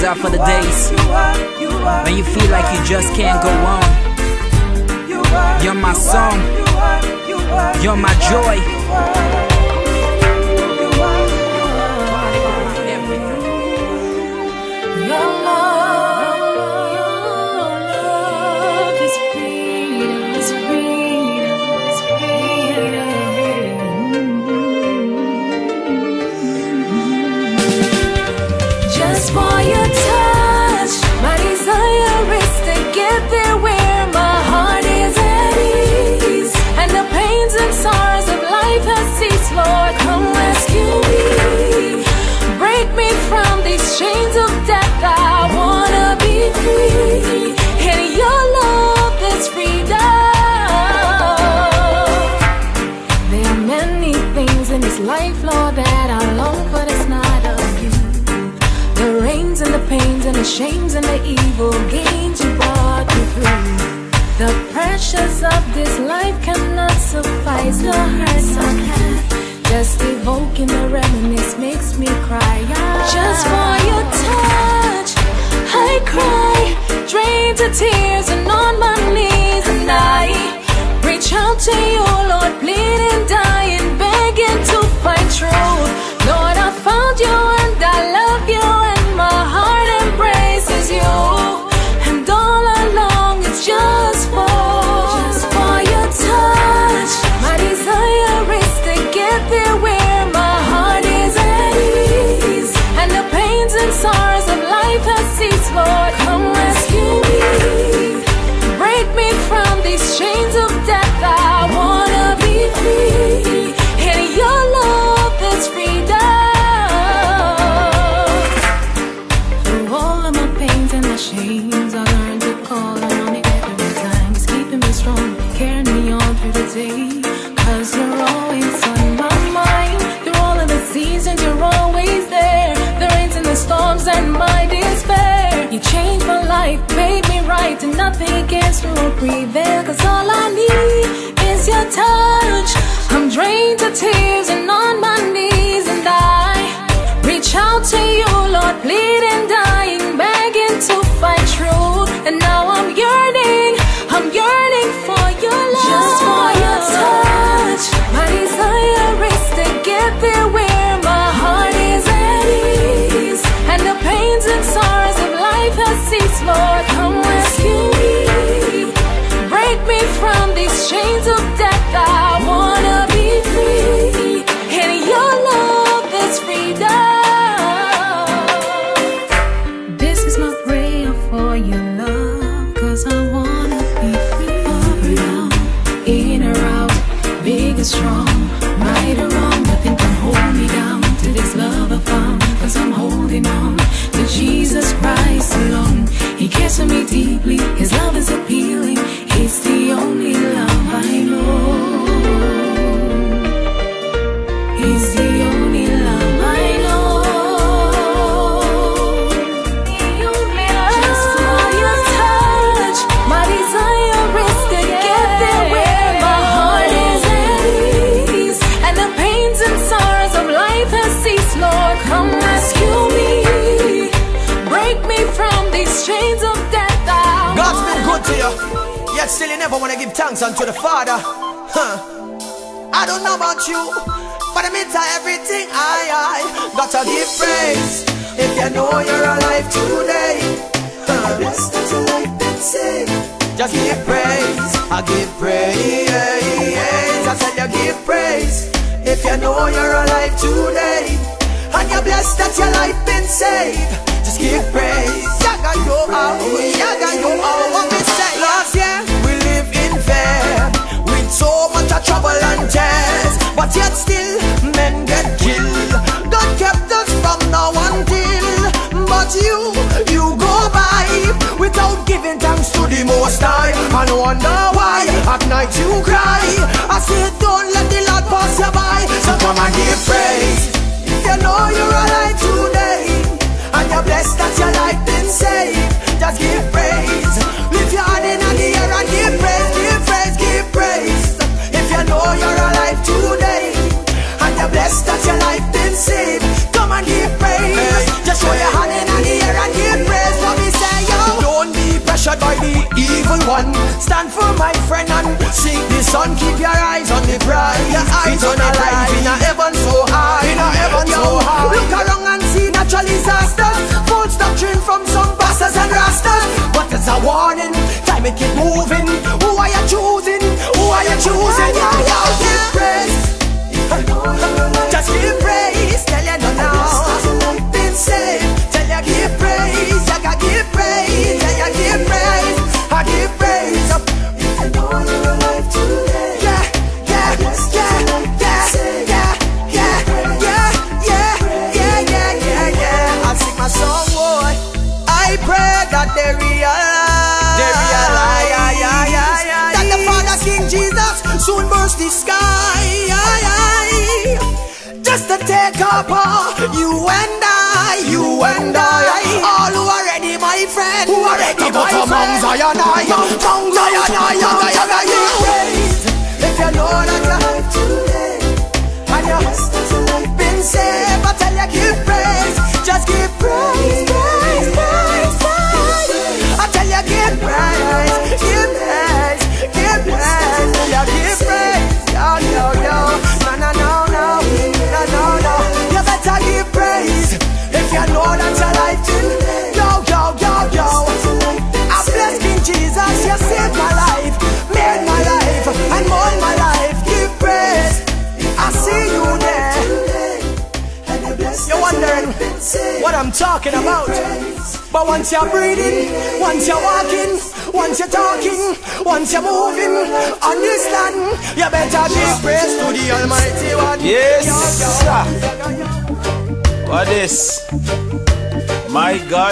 Speaker 12: God for the days when you feel like you just can't go on. You're my song, you're my joy.
Speaker 2: Your love is freedom, is freedom, is freedom. Just for your touch, my desire is to get there where my heart is at ease, and the pains and sorrows of life has ceased. Lord, come rescue me. Break me from these chains of death. I wanna be free. In your love there's freedom. There are many things in this life, Lord, that I long for that's not of you. The rains and the pains and the shames and the evil gains you brought me through. The pressures of this life cannot suffice the hurts I've had. Just evoking the reminisce makes me cry. Just for your touch, I cry, drained to tears and on my knees, and I reach out to you, Lord, bleeding, dying, begging to find truth. Lord, I found you and I love you, and my heart embraces you, and all along it's just for your touch. My desire is to get there where my heart is at ease, and the pains and sorrows of life has ceased. Lord, come rescue me. Break me from these chains of death. I wanna be free. In your love there's freedom. Through all of my pains and my shames, I learned to call on it every time. It's keeping me strong, carrying me on through the day. 'Cause you're always on my mind. Through all of the seasons, you're always there. The rains and the storms and my despair. You changed my life, made me right, and nothing against me will prevail. 'Cause all I need is your touch. I'm drained to tears and on my knees, and I reach out to you, Lord, bleeding, dying, begging to find truth. And now I'm yearning for your love. Just for your touch, my desire is to get there where my heart is at ease, and the pains and sorrows of life has ceased. Lord, come rescue me. Break me from these chains of death. I wanna be free. In your love there's freedom. This is my prayer for your love, 'cause I wanna be free. Up or down, in or out, big or strong, right or wrong, nothing can hold me down to this love I found. 'Cause I'm holding on to Jesus Christ alone. He cares for me deeply, his love is appealing. It's the only love I know. It's the only love I know. Just for your touch, my desire is to get there where my heart is at ease, and the pains and sorrows of life has ceased. Lord, come rescue me. Break me from these chains of death.
Speaker 13: God's been good to you, yet still you never want to give thanks unto the Father. I don't know about you, but amidst everything I gotta give praise. If you know you're alive today, blessed that your life been saved. Just give praise, I give praise. I said you give praise. If you know you're alive today, and you're blessed that your life been saved, just give praise. Yaga yo out, what we say? Last year we live in fear, with so much of trouble and tears, but yet still men get killed. God kept us from now until, but you go by without giving thanks to the Most High, and wonder why at night you cry. I say don't let the Lord pass you by, so come and give praise. If you know you're alive today, and you're blessed that your life been saved, just give praise. Lift your hand in the air and give praise, give praise, give praise. If you know you're alive today, and you're blessed that your life been saved, come and give praise. Just throw your hand in the air and give praise. Son, keep your eyes on the prize. Your eyes on the life in a heaven so high. In a heaven so high. Look around and see natural disasters. False doctrine from some pastors and rastas. But it's a warning, time it keep moving. Who are you choosing? Who are you choosing? Give praise. Just give praise. Tell you no now. Been saved. Tell you give praise. You gotta give praise. Tell you give praise. I give praise. If you know you're alive today. I'll sing my song, boy. I pray that they realize that the Father King Jesus soon burst the sky, just to take up you and I, all who are ready, my friend, who are ready, my friend. Mount Zion, if you know that you're alive today and you've been saved, I tell you give praise, just give praise, praise, praise, praise. I tell you give praise, give praise, give praise, tell you give praise, yo, no, you better give praise if you know that you're alive today, yo. I bless King Jesus, you saved my life, made my life, and more my life. Give praise, I see you there. You're wondering what I'm talking about. But once you're breathing, once you're walking, once you're talking, once you're moving on this land, you better give praise to the Almighty One.
Speaker 5: Yes, what is? My God.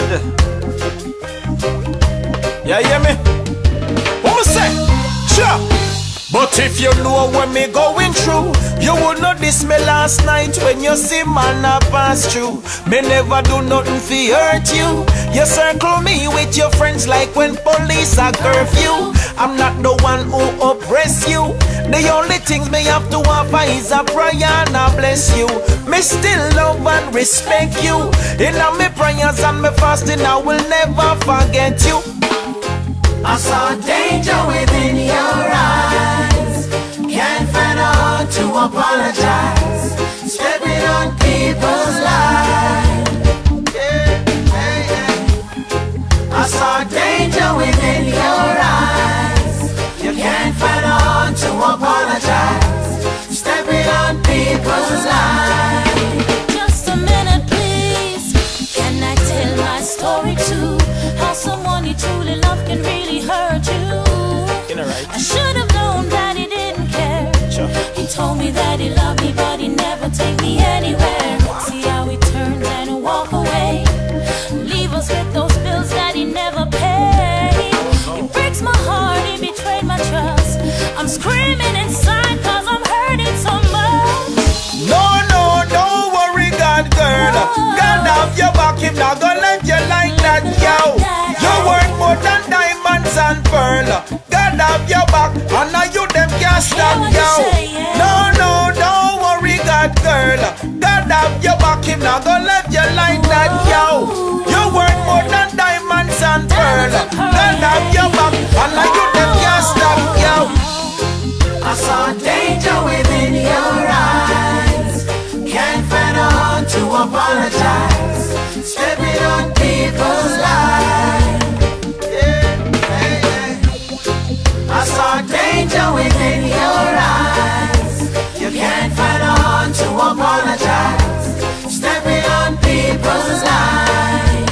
Speaker 5: Yeah, hear me? What me say? Sure. But if you know what me going through, you would not diss me last night when you see man I pass through. Me never do nothing to hurt you. You circle me with your friends like when police are curfew. I'm not the one who oppress you. The only things me have to offer is a prayer and I bless you. Me still love and respect you. In my prayers and my fasting I will never forget you.
Speaker 14: I saw danger within your eyes. Can't find a heart to apologize. Stepping on people's lives. I saw danger within your eyes. You can't find a heart to apologize. Stepping on people's lives.
Speaker 2: Just a minute, please. Can I tell my story too? How someone you truly love can really hurt you. I should have known that he didn't care. He told me that he loved me, but he never take me anywhere. See how he turns and walk away, leave us with those bills that he never paid. It breaks my heart, he betrayed my trust. I'm screaming inside cause I'm hurting so much.
Speaker 5: No, don't worry, God, girl. God have your back, him not gonna let you like that, yo. You worth more than diamonds and pearl. God have your back, and now you them can't stop, yo. No, don't worry, God, girl. God have your back, him not gonna let you like that, yo. You worth more than diamonds and pearl. God have your back, and now you them can't stop, yo.
Speaker 14: I saw danger within your eyes. Can't find a heart to apologize. Stepping on people's lives. I saw danger within your eyes. You can't find a heart to apologize. Stepping on people's lives.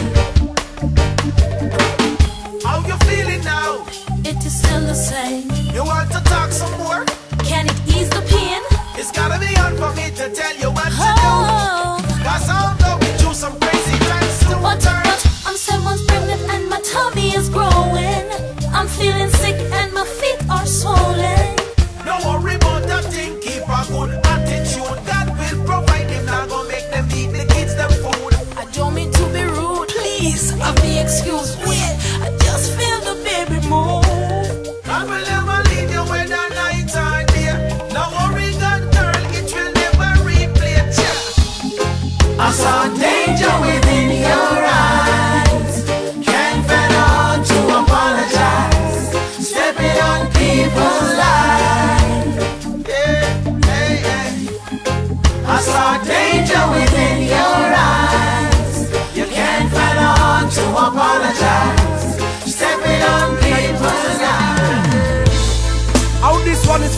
Speaker 5: How you feeling now?
Speaker 2: It is still the same.
Speaker 5: You want to talk some more?
Speaker 2: Can it ease the pain?
Speaker 5: It's gotta be on for me to tell you what to do. Cause I'm going through some crazy times to
Speaker 2: But I'm 7 months pregnant and my tummy is growing. I'm feeling sick and my feet are swollen.
Speaker 5: Don't worry about that thing, keep a good attitude. God will provide them, not gonna make them eat the kids them food.
Speaker 2: I don't mean to be rude, please have me excuse me. I just feel the baby move.
Speaker 5: God will never leave you when the night or day. Don't worry, God, girl, it will never replace you.
Speaker 14: I saw danger within your eyes. Can't find a heart to apologize. Stepping on people's lives.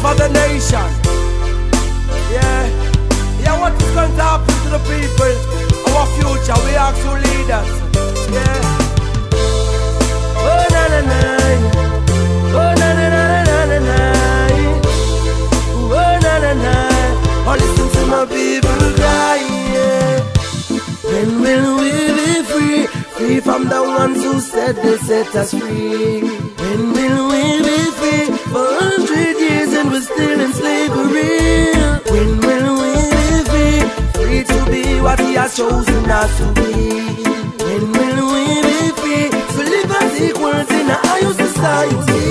Speaker 1: for the nation. Yeah. Yeah, what is going to happen to the people? Our future, we are to leaders. Yeah. Oh na na na. Oh na na na na na na. Oh na na na. Oh, listen to my people cry. Yeah. When will we be free? Free from the ones who said they set us free. When will we be free? For 100 years and we're still in slavery. When will we be free? Free to be what He has chosen us to be. When will we be free? To live as equals in a higher society.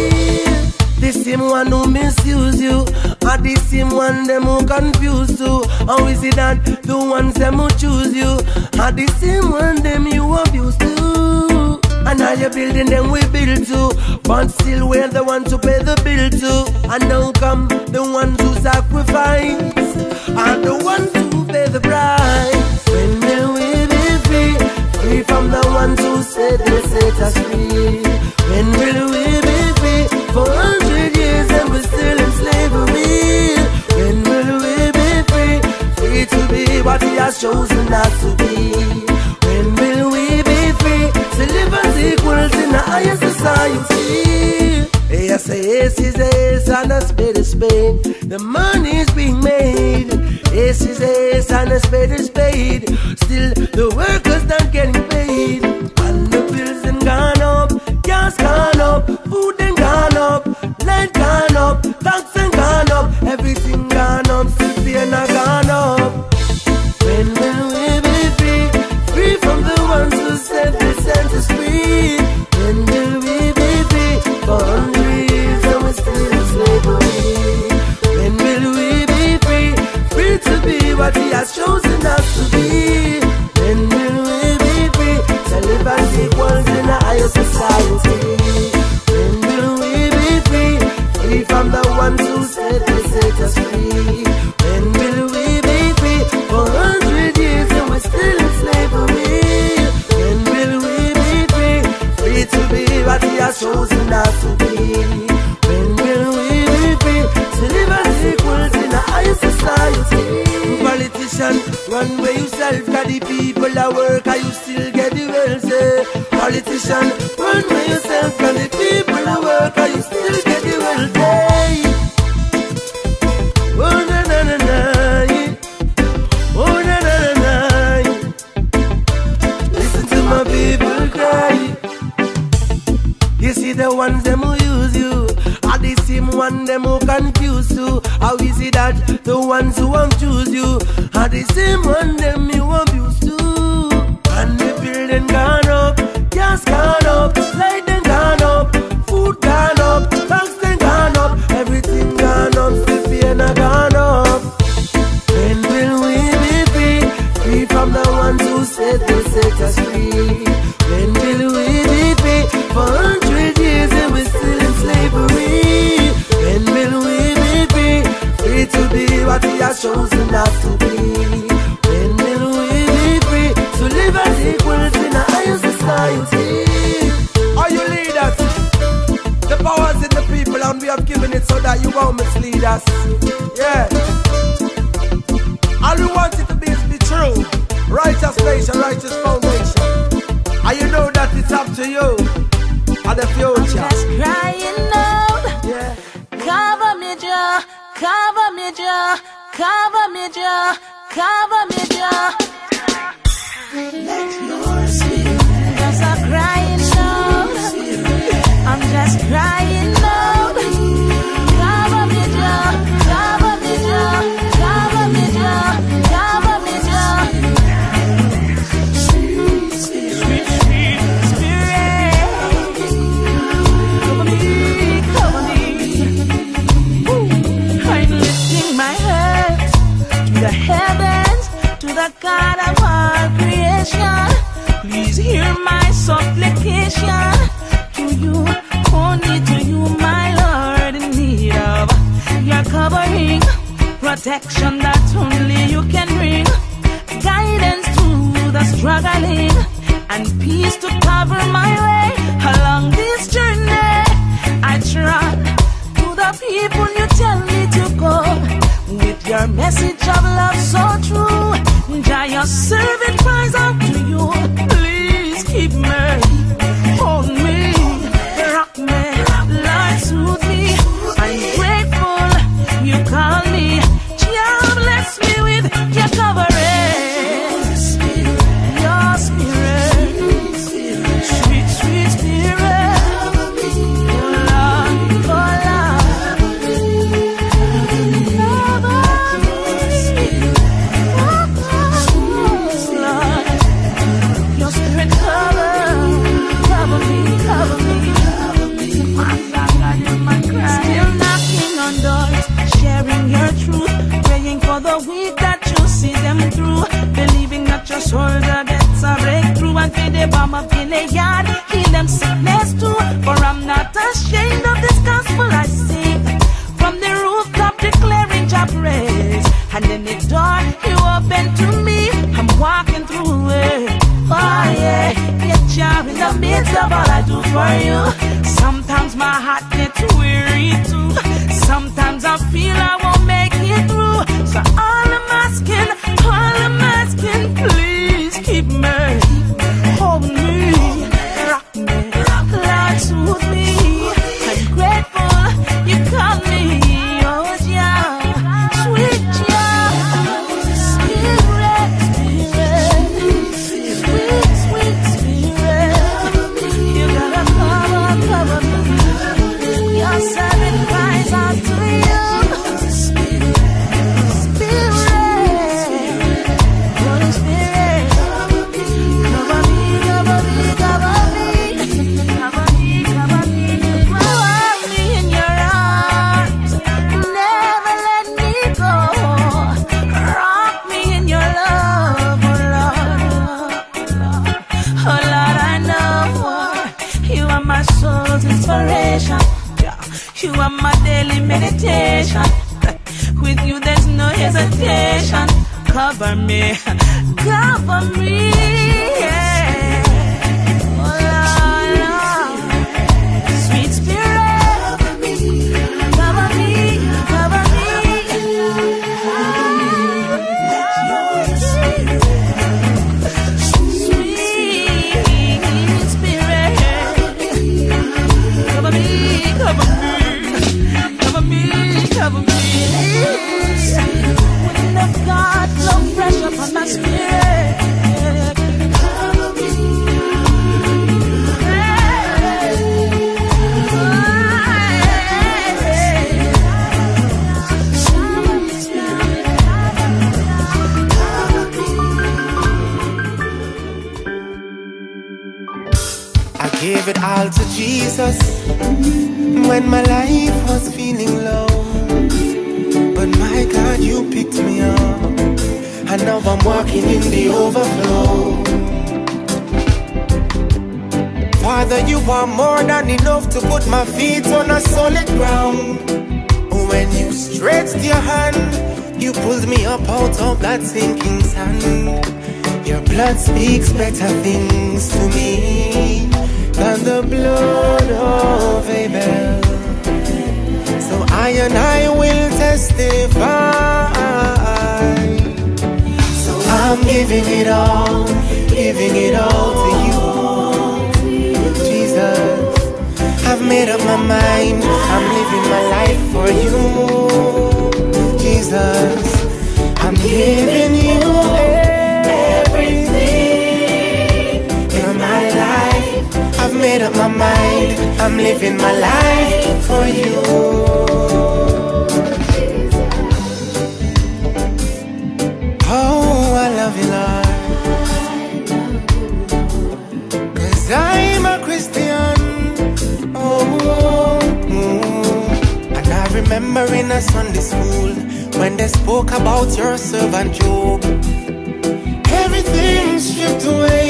Speaker 1: The same one who misuse you, or the same one them who confuse you. How is it that the ones them who choose you, are the same one them you abuse too? And now you're building them we build too, but still we're the ones to pay the bill too. And now come the ones who sacrifice, are the ones who pay the price. When will we be free? Free from the ones who said they set us free. When will we be free? For 100 years and we're still in slavery. When will we be free? Free to be what He has chosen us to be. When will we be free? To live as equals in a higher society. Yes, yes is yes and a spade is spade. The money is being made. Yes is yes and a spade is spade. Still the workers not getting paid. And the bills then gone up, gas gone up, food then gone up, light gone up, tax then gone up, everything gone up, still fear not gone up. When will we be free? Free from the ones who said they set us free. When will we be free? For 100 years and we're still in slavery. When will we be free? Free to be what He has chosen us to be. When will we be free? To live as equals in a higher society. When will we be free? Free from the ones who said they set us free. When will we be free? For 100 years and we're still in slavery. When will we be free? Free to be what He has chosen us to be. When will we be free? To live as equals in a higher society. Politician, run where yourself, cause the people at work, are you still get the wealthy? Politician, run where yourself, cause the people at work, are you still get the wealthy? Oh na na na na, oh na na na na. Listen to my people cry. You see the ones them who use you, are the same one them who confuse you. How is it that the ones who won't choose you, are the same one them you abuse too? And the building gone up, gas gone up, light then gone up, food gone up, tax then gone up, everything gone up, still fear not gone up. When will we be free? Free from the ones who said they set us free. When will we be free? For 100 years and we're still in slavery. When will we be free? Free to be what He has chosen us to be. When will we be free? To live as equals in a higher society. Are you leaders? The power is in the people and we have given it so that you won't mislead us. Yeah. All we want it to be is be true. Righteous nation, righteous foundation. And you know that it's up to you and the future.
Speaker 2: I'm just crying out.
Speaker 1: Yeah.
Speaker 2: Cover me, Jah. Cover me, Jah. Cover me, Jah. Cover me, Jah.
Speaker 14: Let your spirit.
Speaker 2: Just a crying out. I'm just crying out. Cover me, Jah. Cover me, Jah. Cover me, Jah. Cover me, Jah.
Speaker 14: Sweet spirit.
Speaker 2: Cover me, cover me. I'm lifting my hands to the heavens, to the God of all creation. Please hear my supplication to you, only to you, my Lord, in need of your covering, protection that only you can bring, guidance to the struggling, and peace to cover my way along this journey. I trust to the people you tell me
Speaker 8: Your servant cries out to you. Please keep me, hold me, rock me, Lord, soothe me. I'm grateful you call me. Jah bless me with your covering, your spirit, sweet, sweet spirit. Oh Lord, your spirit cover me, cover me. My God, you're my cry. Still knocking on doors, sharing your truth, praying for the weak that you see them through, believing that your shoulder gets a breakthrough, and feed the bomb of Gilead, heal them sickness too. For I'm not ashamed of this gospel I sing, from the rooftop declaring your praise, and in the door you open to me, I'm walking through it. Oh yeah, you're in the midst of all I do for you. Sometimes my heart gets weary too. Sometimes I feel I won't make it through. So all I'm asking, please keep me, hold me, rock me, Lord, soothe me. I'm grateful you call me, oh yeah, sweet yeah, spirit, sweet, sweet spirit. You gotta cover me. Your servant cries out to you. Spirit, Holy Spirit, cover me, cover me, cover me, cover me, cover me, cover me in your arms. Never let me go. Rock me in your love, oh Lord. Oh Lord, I know you are my soul's inspiration. You are my daily meditation. With you there's no hesitation. Cover me, yeah. Oh Lord, sweet spirit, cover me, cover me. Sweet spirit, cover me, cover me. Cover me, wind of God, blow fresh upon my spirit. Cover me,
Speaker 6: I gave it all to Jesus when my life was feeling low. But my God, you picked me up, and now I'm walking in the overflow. Father, you are more than enough to put my feet on a solid ground. When you stretched your hand, you pulled me up out of that sinking sand. Your blood speaks better things to me than the blood of Abel. So I and I will testify. So I'm giving it all to you, Jesus. I've made up my mind, I'm living my life for you, Jesus. I'm giving you everything in my life. I've made up my mind, I'm living my life for you. Oh, I love you, Lord, 'cause I'm a Christian. And I remember in a Sunday school when they spoke about your servant Job. Everything stripped away,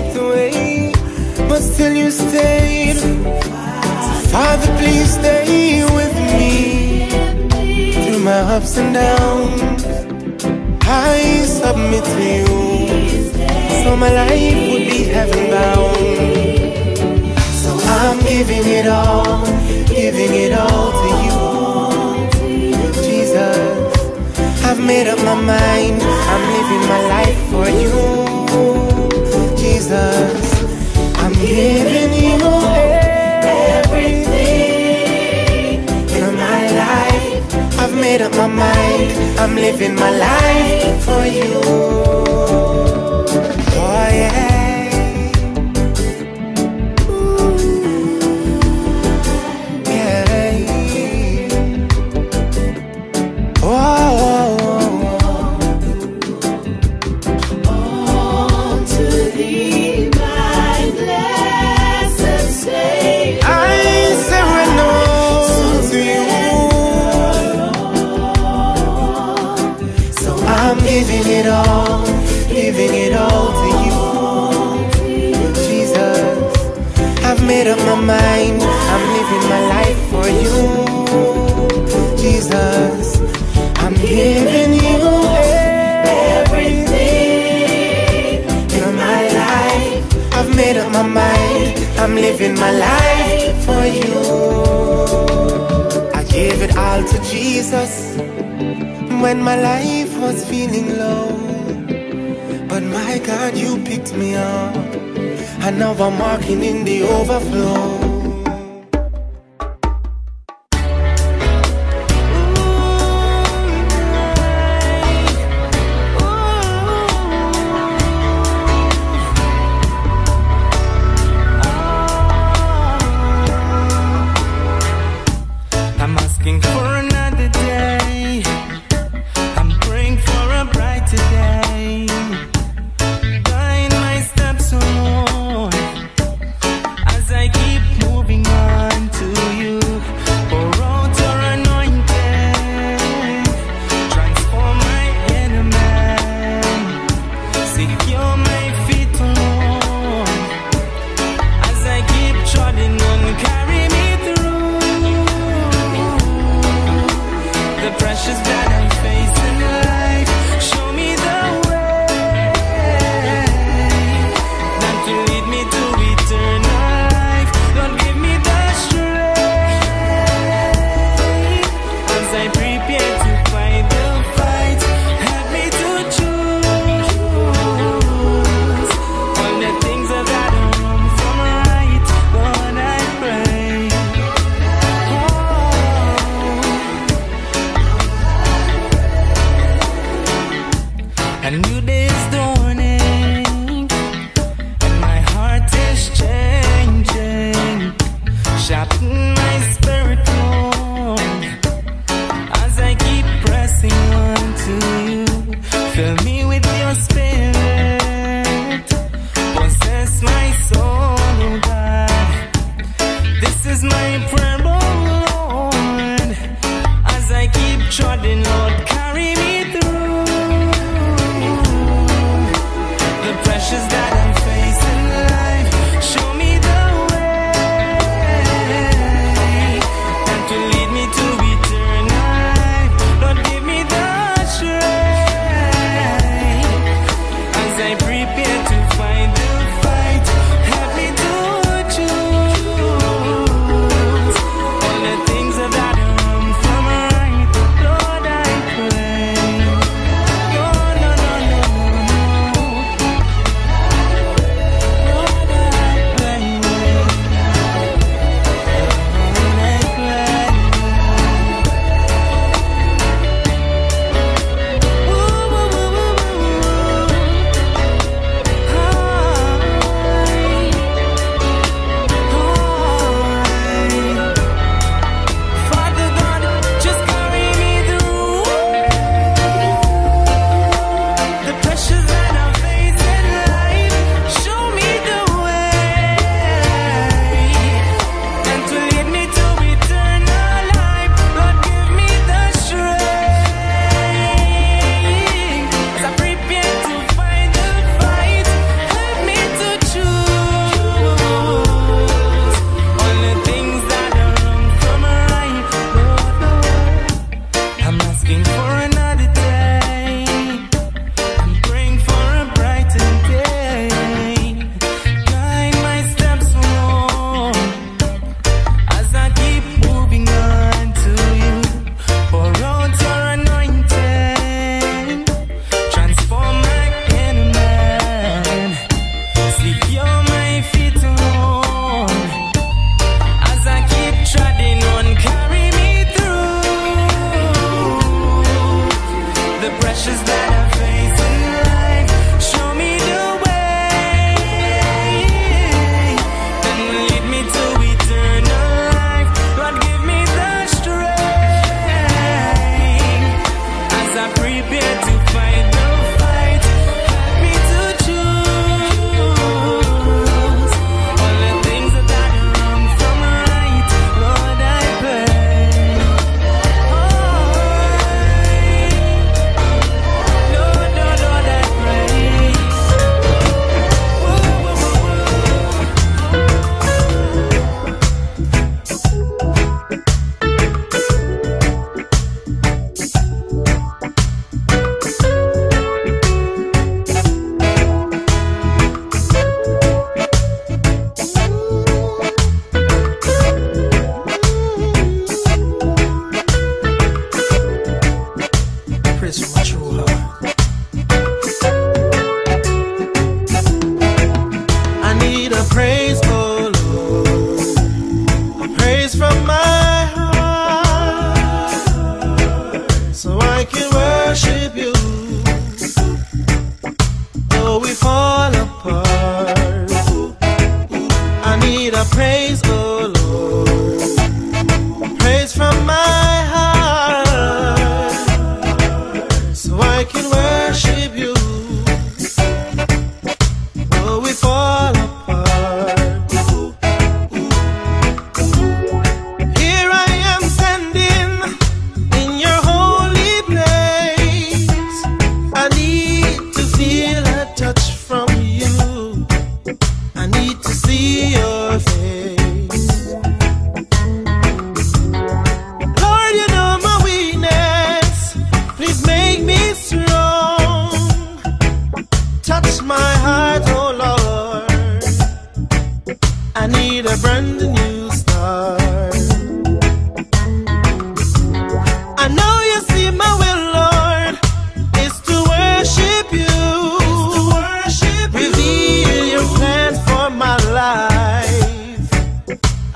Speaker 6: but still you stayed. Father, please stay with me through my ups and downs. I submit to you, so my life would be heaven bound. So I'm giving it all to you, Jesus. I've I've made up my mind, I'm living my life for you, Jesus. I'm giving you everything in my life. I've made up my mind, I'm living my life for you. Oh yeah. Giving it all to you, Jesus. I've made up my mind, I'm living my life for you, Jesus. I'm giving you everything in my life. I've made up my mind, I'm living my life for you. I gave it all to Jesus when my life was feeling low. But my God, you picked me up, and now I'm walking in the overflow.
Speaker 7: I'm asking for another day, I'm praying for a brighter day. Guide my steps, oh Lord, as I keep moving on to you. Pour out your anointing, transform my inner man, secure my feet, oh Lord, as I keep trotting on. Carry me through the precious that I face in life. Show me the way that to lead me to eternal life. Lord, give me the strength as I prepare to fight the fight. Help me to choose all the things that are wrong from right. Lord, I pray. A new day is dawning, and my heart is changing. Sharpen my spirit, Lord, as I keep pressing on to you. Fill me with your spirit, possess my soul, oh God. This is my prayer, oh Lord, as I keep trotting, Lord, carry me through the pressures that I face in life. Show me the way that will lead me to eternal life. Lord, give me the strength as I prepare to fight the fight. Help me to choose all the things that are wrong from right. Lord, I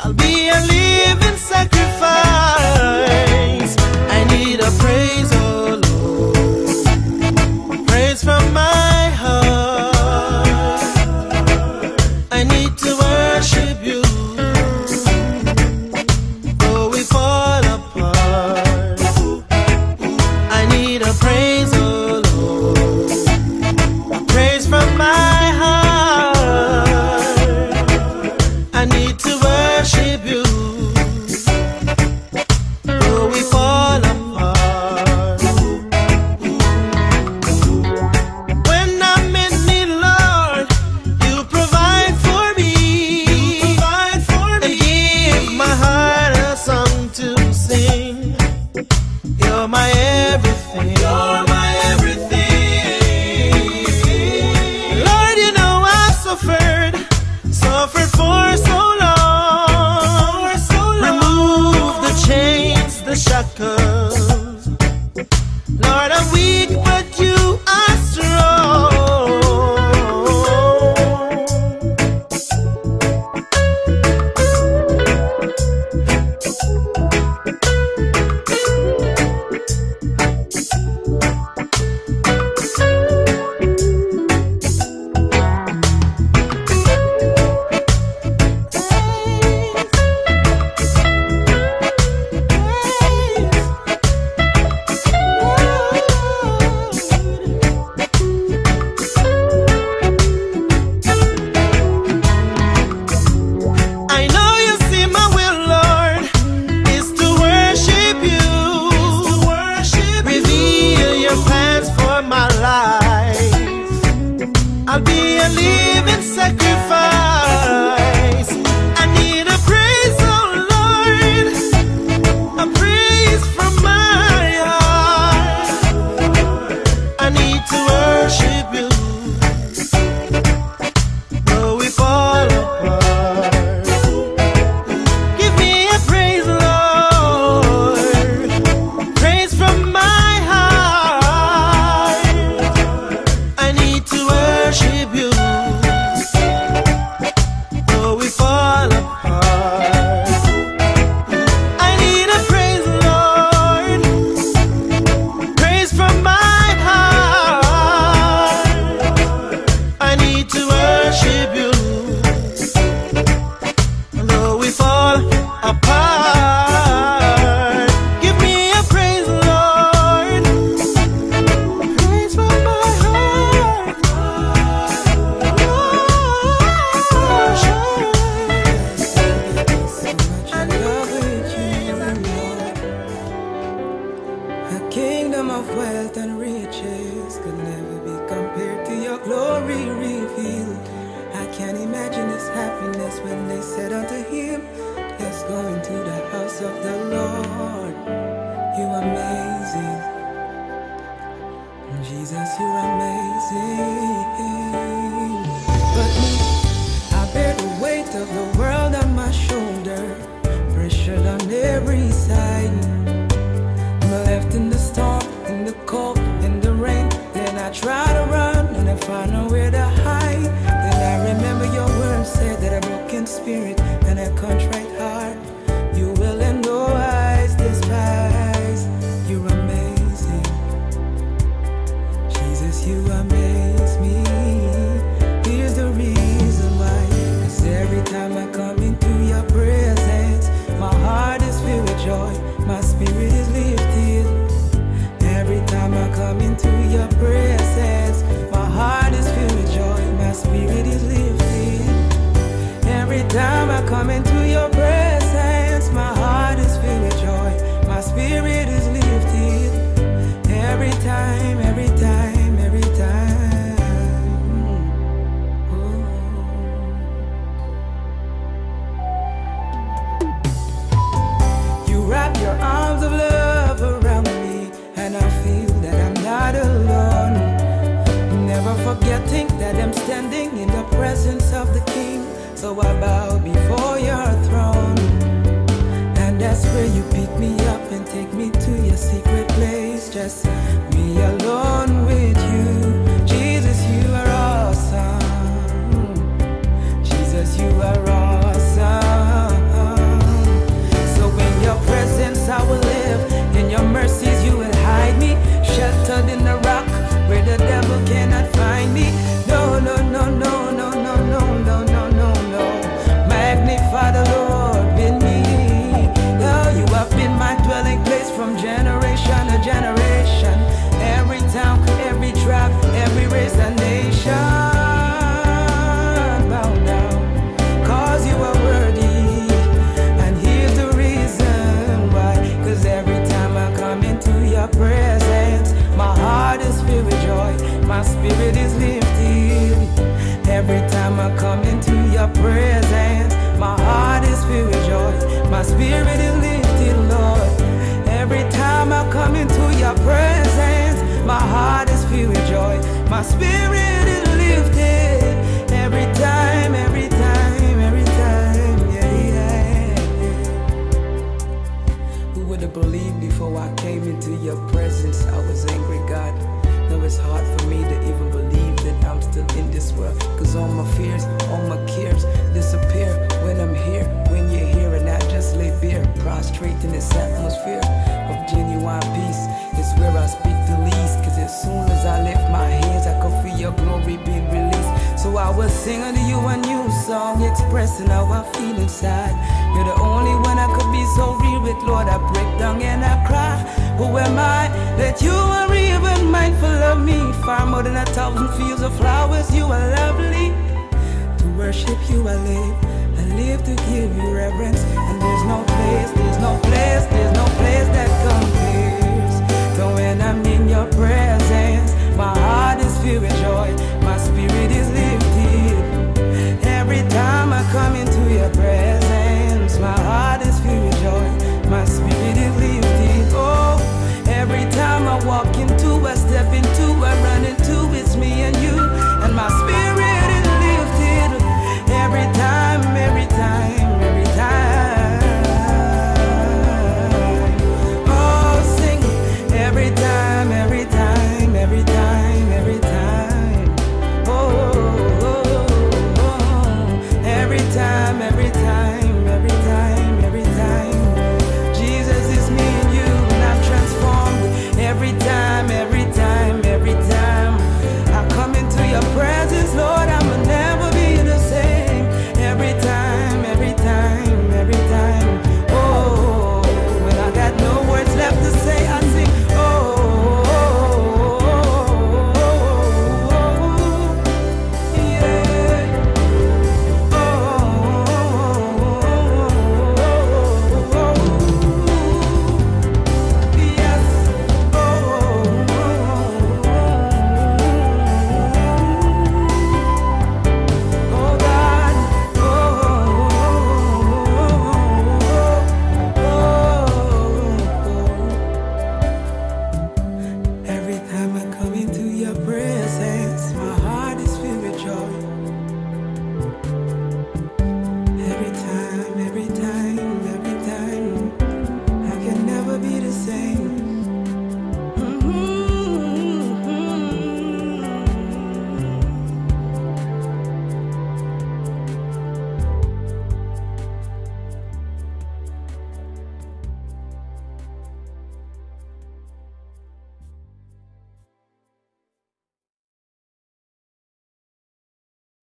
Speaker 5: I'll be a living sacrifice. I need a praise, oh Lord, praise from my heart. I need to worship you, though we fall apart. I need a praise, oh Lord, a praise from my heart. I need to worship you, though we fall apart. When I'm in need, Lord, you provide for me. And give my heart a song to sing. You're my everything. You're my everything. Lord, you know I've suffered for so long. Remove the chains, the shackles. Lord, I'm weak, but you are strong. I know you see my will, Lord, is to worship you. Reveal your plans for my life. I'll be a living sacrifice. I need a praise, oh Lord, a praise from my heart. I need to worship you, though we fall apart. Give me a praise, Lord, praise from my heart. I need to worship you, though we fall apart. I need a praise, Lord, praise from my heart. I need to worship you, though we fall apart. Give me a praise, Lord, praise from my heart.
Speaker 8: I love you, a kingdom of wealth and riches could never be compared to your glory revealed. I can't imagine this happiness when they said unto him, let's go into the house of the Lord. You're amazing, Jesus, you're amazing. But me, I bear the weight of the world on my shoulder, pressured on every side. I'm left in the storm, in the cold, in the rain. Then I try to run and I find nowhere to hide. Then I remember your words said that a broken spirit and a contrite heart you will in no eyes despise. You're amazing, Jesus, you amaze me. Here's the reason why, 'cause every time I come into your presence, my heart is filled with joy, my spirit is lifted. Every time I come into your presence, my heart is filled with joy, my spirit is lifted. Every time I come into your presence, my heart is filled with joy, my spirit is lifted. Every time, every time, every time. Oh. You wrap your arms of love around me, and I feel that I'm not alone. Never forgetting that I'm standing in the presence of the King. So I bow before your throne, and that's where you pick me up and take me to your secret place. Just me alone with you. Jesus, you are awesome. Jesus, you are awesome. spirit is lifted. Every time I come into your presence, my heart is filled with joy. My spirit is lifted, Lord. Every time I come into your presence, my heart is filled with joy. My spirit is lifted. Every time, every time, every time, yeah, yeah. Who would have believed before I came into your presence I was angry, God? Now it's hard for me to even believe that I'm still in this world. Cause all my fears, all my cares disappear when I'm here. When you're here and I just lay bare, prostrate in this atmosphere of genuine peace. It's where I speak the least. Cause as soon as I lift my hands, I can feel your glory being released. So I will sing unto you a new song, expressing how I feel inside. You're the only one I could be so real with, Lord. I break down and I cry. Who am I that you are even mindful of me? Far more than 1,000 fields of flowers, you are lovely. To worship you I live to give you reverence. And there's no